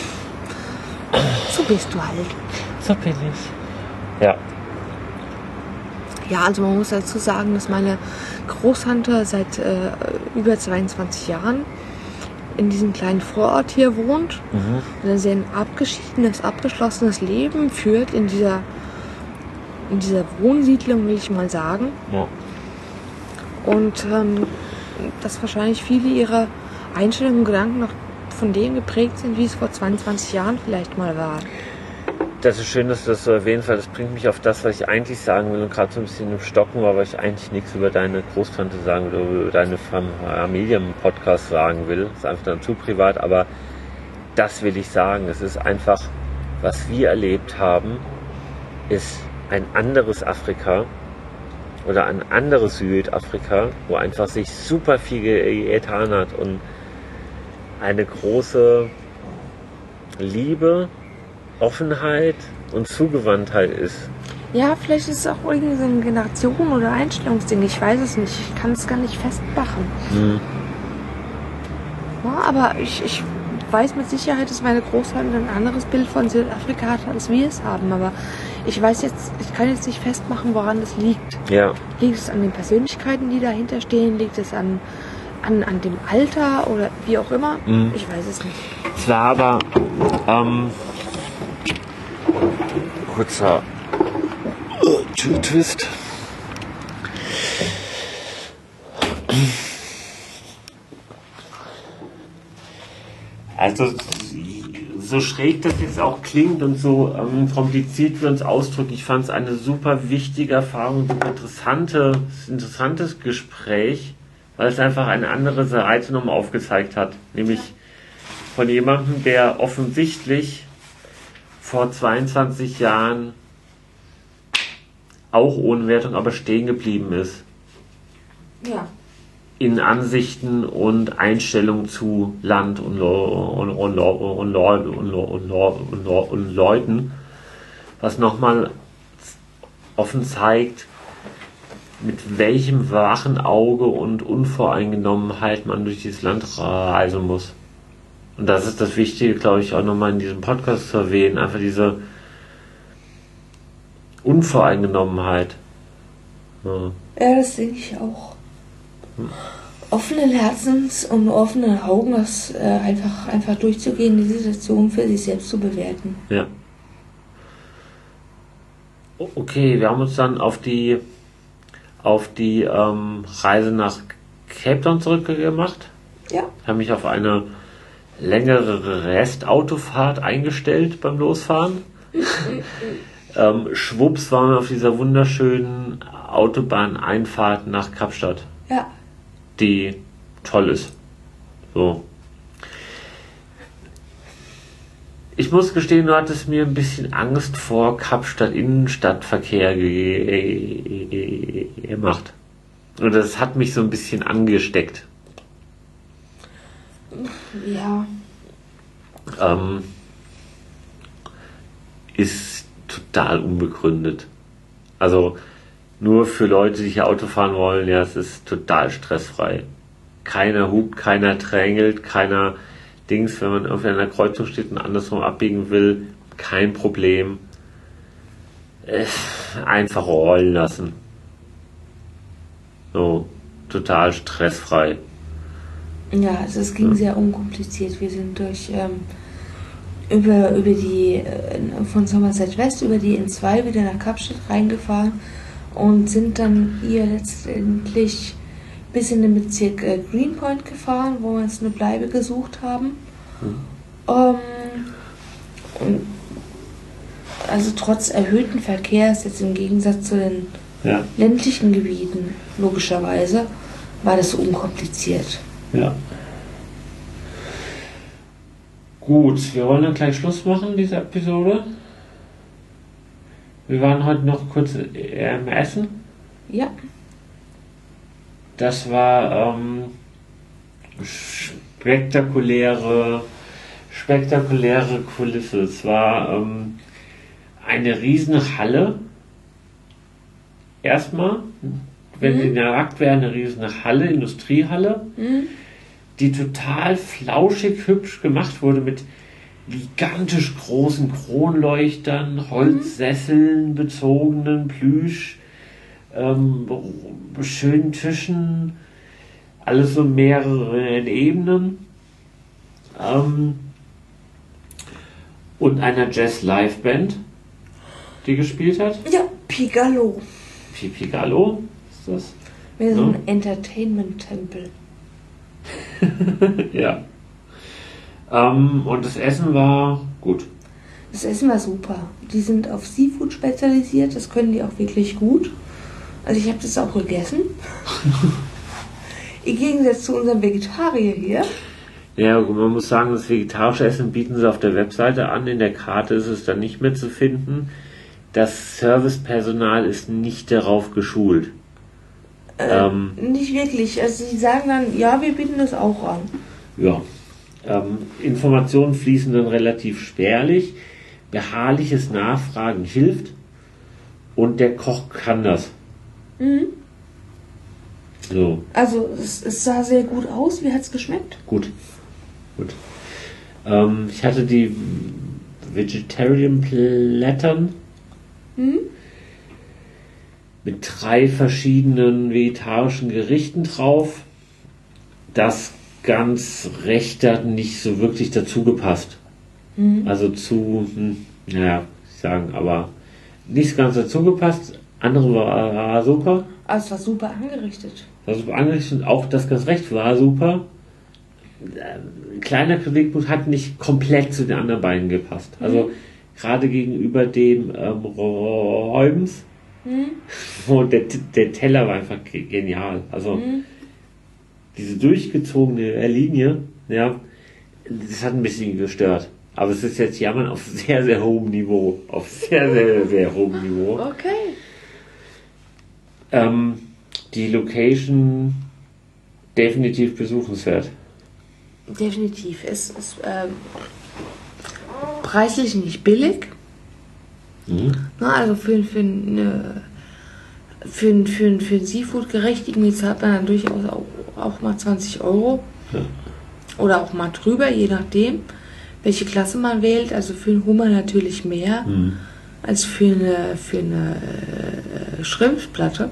So bist du halt. So bin ich. Ja. Ja, also man muss dazu sagen, dass meine Großtante seit über 22 Jahren in diesem kleinen Vorort hier wohnt. Und ein sehr abgeschiedenes, abgeschlossenes Leben führt in dieser Wohnsiedlung, will ich mal sagen. Ja. Und dass wahrscheinlich viele ihrer Einstellungen und Gedanken noch von dem geprägt sind, wie es vor 22 Jahren vielleicht mal war. Das ist schön, dass du das so erwähnst, weil das bringt mich auf das, was ich eigentlich sagen will und gerade so ein bisschen im Stocken war, weil ich eigentlich nichts über deine Großtante sagen will oder über deine Familie im Podcast sagen will. Das ist einfach dann zu privat, aber das will ich sagen. Es ist einfach, was wir erlebt haben, ist ein anderes Afrika oder ein anderes Südafrika, wo einfach sich super viel getan hat und eine große Liebe, Offenheit und Zugewandtheit ist. Ja, vielleicht ist es auch irgendwie so ein Generation- oder Einstellungsding. Ich weiß es nicht. Ich kann es gar nicht festmachen. Ja, aber ich weiß mit Sicherheit, dass meine Großtante ein anderes Bild von Südafrika hat, als wir es haben. Aber ich kann jetzt nicht festmachen, woran das liegt. Ja. Liegt es an den Persönlichkeiten, die dahinter stehen? Liegt es an dem Alter oder wie auch immer? Ich weiß es nicht. Es war aber kurzer Twist. Also so schräg das jetzt auch klingt und so kompliziert wir uns ausdrücken, ich fand es eine super wichtige Erfahrung, super interessantes Gespräch, weil es einfach eine andere Seite nochmal aufgezeigt hat, nämlich von jemandem, der offensichtlich vor 22 Jahren auch ohne Wertung, aber stehen geblieben ist. Ja. In Ansichten und Einstellungen zu Land und Leuten, was nochmal offen zeigt, mit welchem wachen Auge und Unvoreingenommenheit man durch dieses Land reisen muss. Und das ist das Wichtige, glaube ich, auch nochmal in diesem Podcast zu erwähnen, einfach diese Unvoreingenommenheit. Ja, Das denke ich auch. Offenen Herzens und offenen Augen, das einfach durchzugehen, die Situation für sich selbst zu bewerten. Ja. Okay, wir haben uns dann auf die Reise nach Cape Town zurückgemacht. Ja. Habe mich auf eine längere Restautofahrt eingestellt beim Losfahren. Schwupps waren wir auf dieser wunderschönen Autobahneinfahrt nach Kapstadt. Ja. Die toll ist. So. Ich muss gestehen, du hattest mir ein bisschen Angst vor Kapstadt-Innenstadtverkehr gemacht. Und das hat mich so ein bisschen angesteckt. Ja. Ist total unbegründet. Also nur für Leute, die hier Auto fahren wollen, ja, es ist total stressfrei. Keiner hupt, keiner drängelt, keiner Dings, wenn man auf einer Kreuzung steht und andersrum abbiegen will, kein Problem. Einfach rollen lassen. So, total stressfrei. Ja, also es ging sehr unkompliziert. Wir sind über die von Somerset West über die N2 wieder nach Kapstadt reingefahren und sind dann hier letztendlich bis in den Bezirk Greenpoint gefahren, wo wir uns eine Bleibe gesucht haben. Und also trotz erhöhten Verkehrs, jetzt im Gegensatz zu den ländlichen Gebieten, logischerweise, war das so unkompliziert. Ja. Gut, wir wollen dann gleich Schluss machen, diese Episode. Wir waren heute noch kurz im Essen. Ja. Das war spektakuläre Kulisse. Es war eine riesen Halle. Erstmal, wenn sie nackt wäre, eine riesen Halle, Industriehalle, die total flauschig hübsch gemacht wurde mit gigantisch großen Kronleuchtern, Holzsesseln, bezogenen Plüsch, schönen Tischen, alles so mehrere Ebenen. Und einer Jazz-Live-Band, die gespielt hat. Ja, Pigallo. Pigallo ist das? Wir sind ein Entertainment-Tempel. Ja. Und das Essen war gut. Das Essen war super. Die sind auf Seafood spezialisiert, das können die auch wirklich gut. Also ich habe das auch gegessen. Im Gegensatz zu unserem Vegetarier hier. Ja, man muss sagen, das vegetarische Essen bieten sie auf der Webseite an. In der Karte ist es dann nicht mehr zu finden. Das Servicepersonal ist nicht darauf geschult. Nicht wirklich. Also sie sagen dann, ja, wir bieten das auch an. Ja. Informationen fließen dann relativ spärlich. Beharrliches Nachfragen hilft. Und der Koch kann das. So. Also es sah sehr gut aus. Wie hat es geschmeckt? Gut. Ich hatte die Vegetarian Plattern mit 3 verschiedenen vegetarischen Gerichten drauf. Das ganz rechte hat nicht so wirklich dazu gepasst. Also zu, aber nicht ganz dazu gepasst. Andere war super. Also es war super angerichtet. Und auch das ganz recht war super. Kleiner Kritikpunkt hat nicht komplett zu den anderen beiden gepasst. Also gerade gegenüber dem Räubens, wo der Teller war einfach genial. Also diese durchgezogene Linie, ja, das hat ein bisschen gestört. Aber es ist jetzt Jammern auf sehr, sehr hohem Niveau. Auf sehr, sehr, sehr hohem Niveau. Okay. Die Location definitiv besuchenswert. Definitiv. Es ist preislich nicht billig. Na, also für ein Seafood-Gericht irgendwie zahlt man dann durchaus auch mal 20 €. Ja. Oder auch mal drüber, je nachdem, welche Klasse man wählt. Also für einen Hummer natürlich mehr als für eine Schrimpsplatte.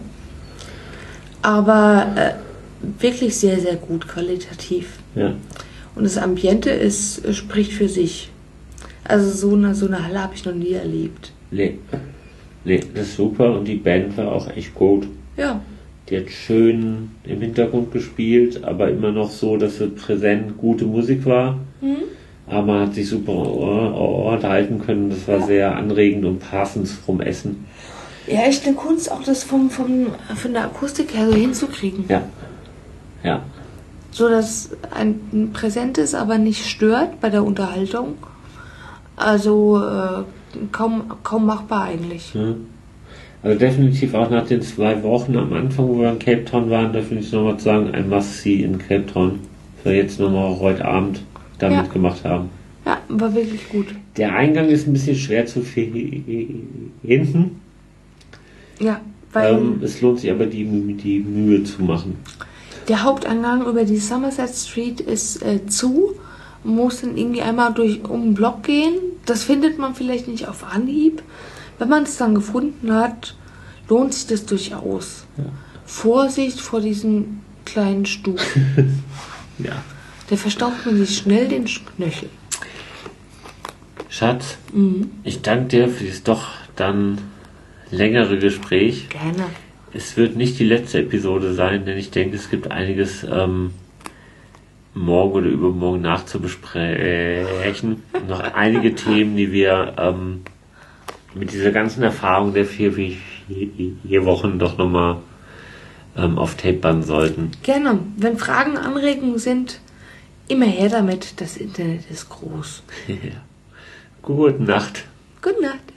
Aber wirklich sehr, sehr gut qualitativ. Ja. Und das Ambiente spricht für sich. Also so eine Halle habe ich noch nie erlebt. Nee, das ist super und die Band war auch echt gut. Ja. Die hat schön im Hintergrund gespielt, aber immer noch so, dass sie präsent gute Musik war. Aber man hat sich super unterhalten können. Das war sehr anregend und passend vom Essen. Ja, echt eine Kunst, auch das von der Akustik her so hinzukriegen. Ja. So, dass ein präsent ist, aber nicht stört bei der Unterhaltung. Also kaum machbar eigentlich. Also definitiv auch nach den 2 Wochen am Anfang, wo wir in Cape Town waren, da finde ich nochmal zu sagen, ein Must-See in Cape Town. Was wir jetzt nochmal heute Abend damit gemacht haben. Ja, war wirklich gut. Der Eingang ist ein bisschen schwer zu finden. Ja, weil es lohnt sich aber die Mühe zu machen. Der Haupteingang über die Somerset Street ist zu. Man muss dann irgendwie einmal um den Block gehen. Das findet man vielleicht nicht auf Anhieb. Wenn man es dann gefunden hat, lohnt sich das durchaus. Ja. Vorsicht vor diesen kleinen Stufen. Ja. Da verstaucht man sich schnell den Knöchel. Schatz, ich danke dir für dieses doch dann längere Gespräch. Gerne. Es wird nicht die letzte Episode sein, denn ich denke, es gibt einiges morgen oder übermorgen nachzubesprechen. Noch einige Themen, die wir mit dieser ganzen Erfahrung der 4 Wochen doch nochmal auf Tape bannen sollten. Gerne. Wenn Fragen, Anregungen sind, immer her damit. Das Internet ist groß. Gute Nacht. Gute Nacht.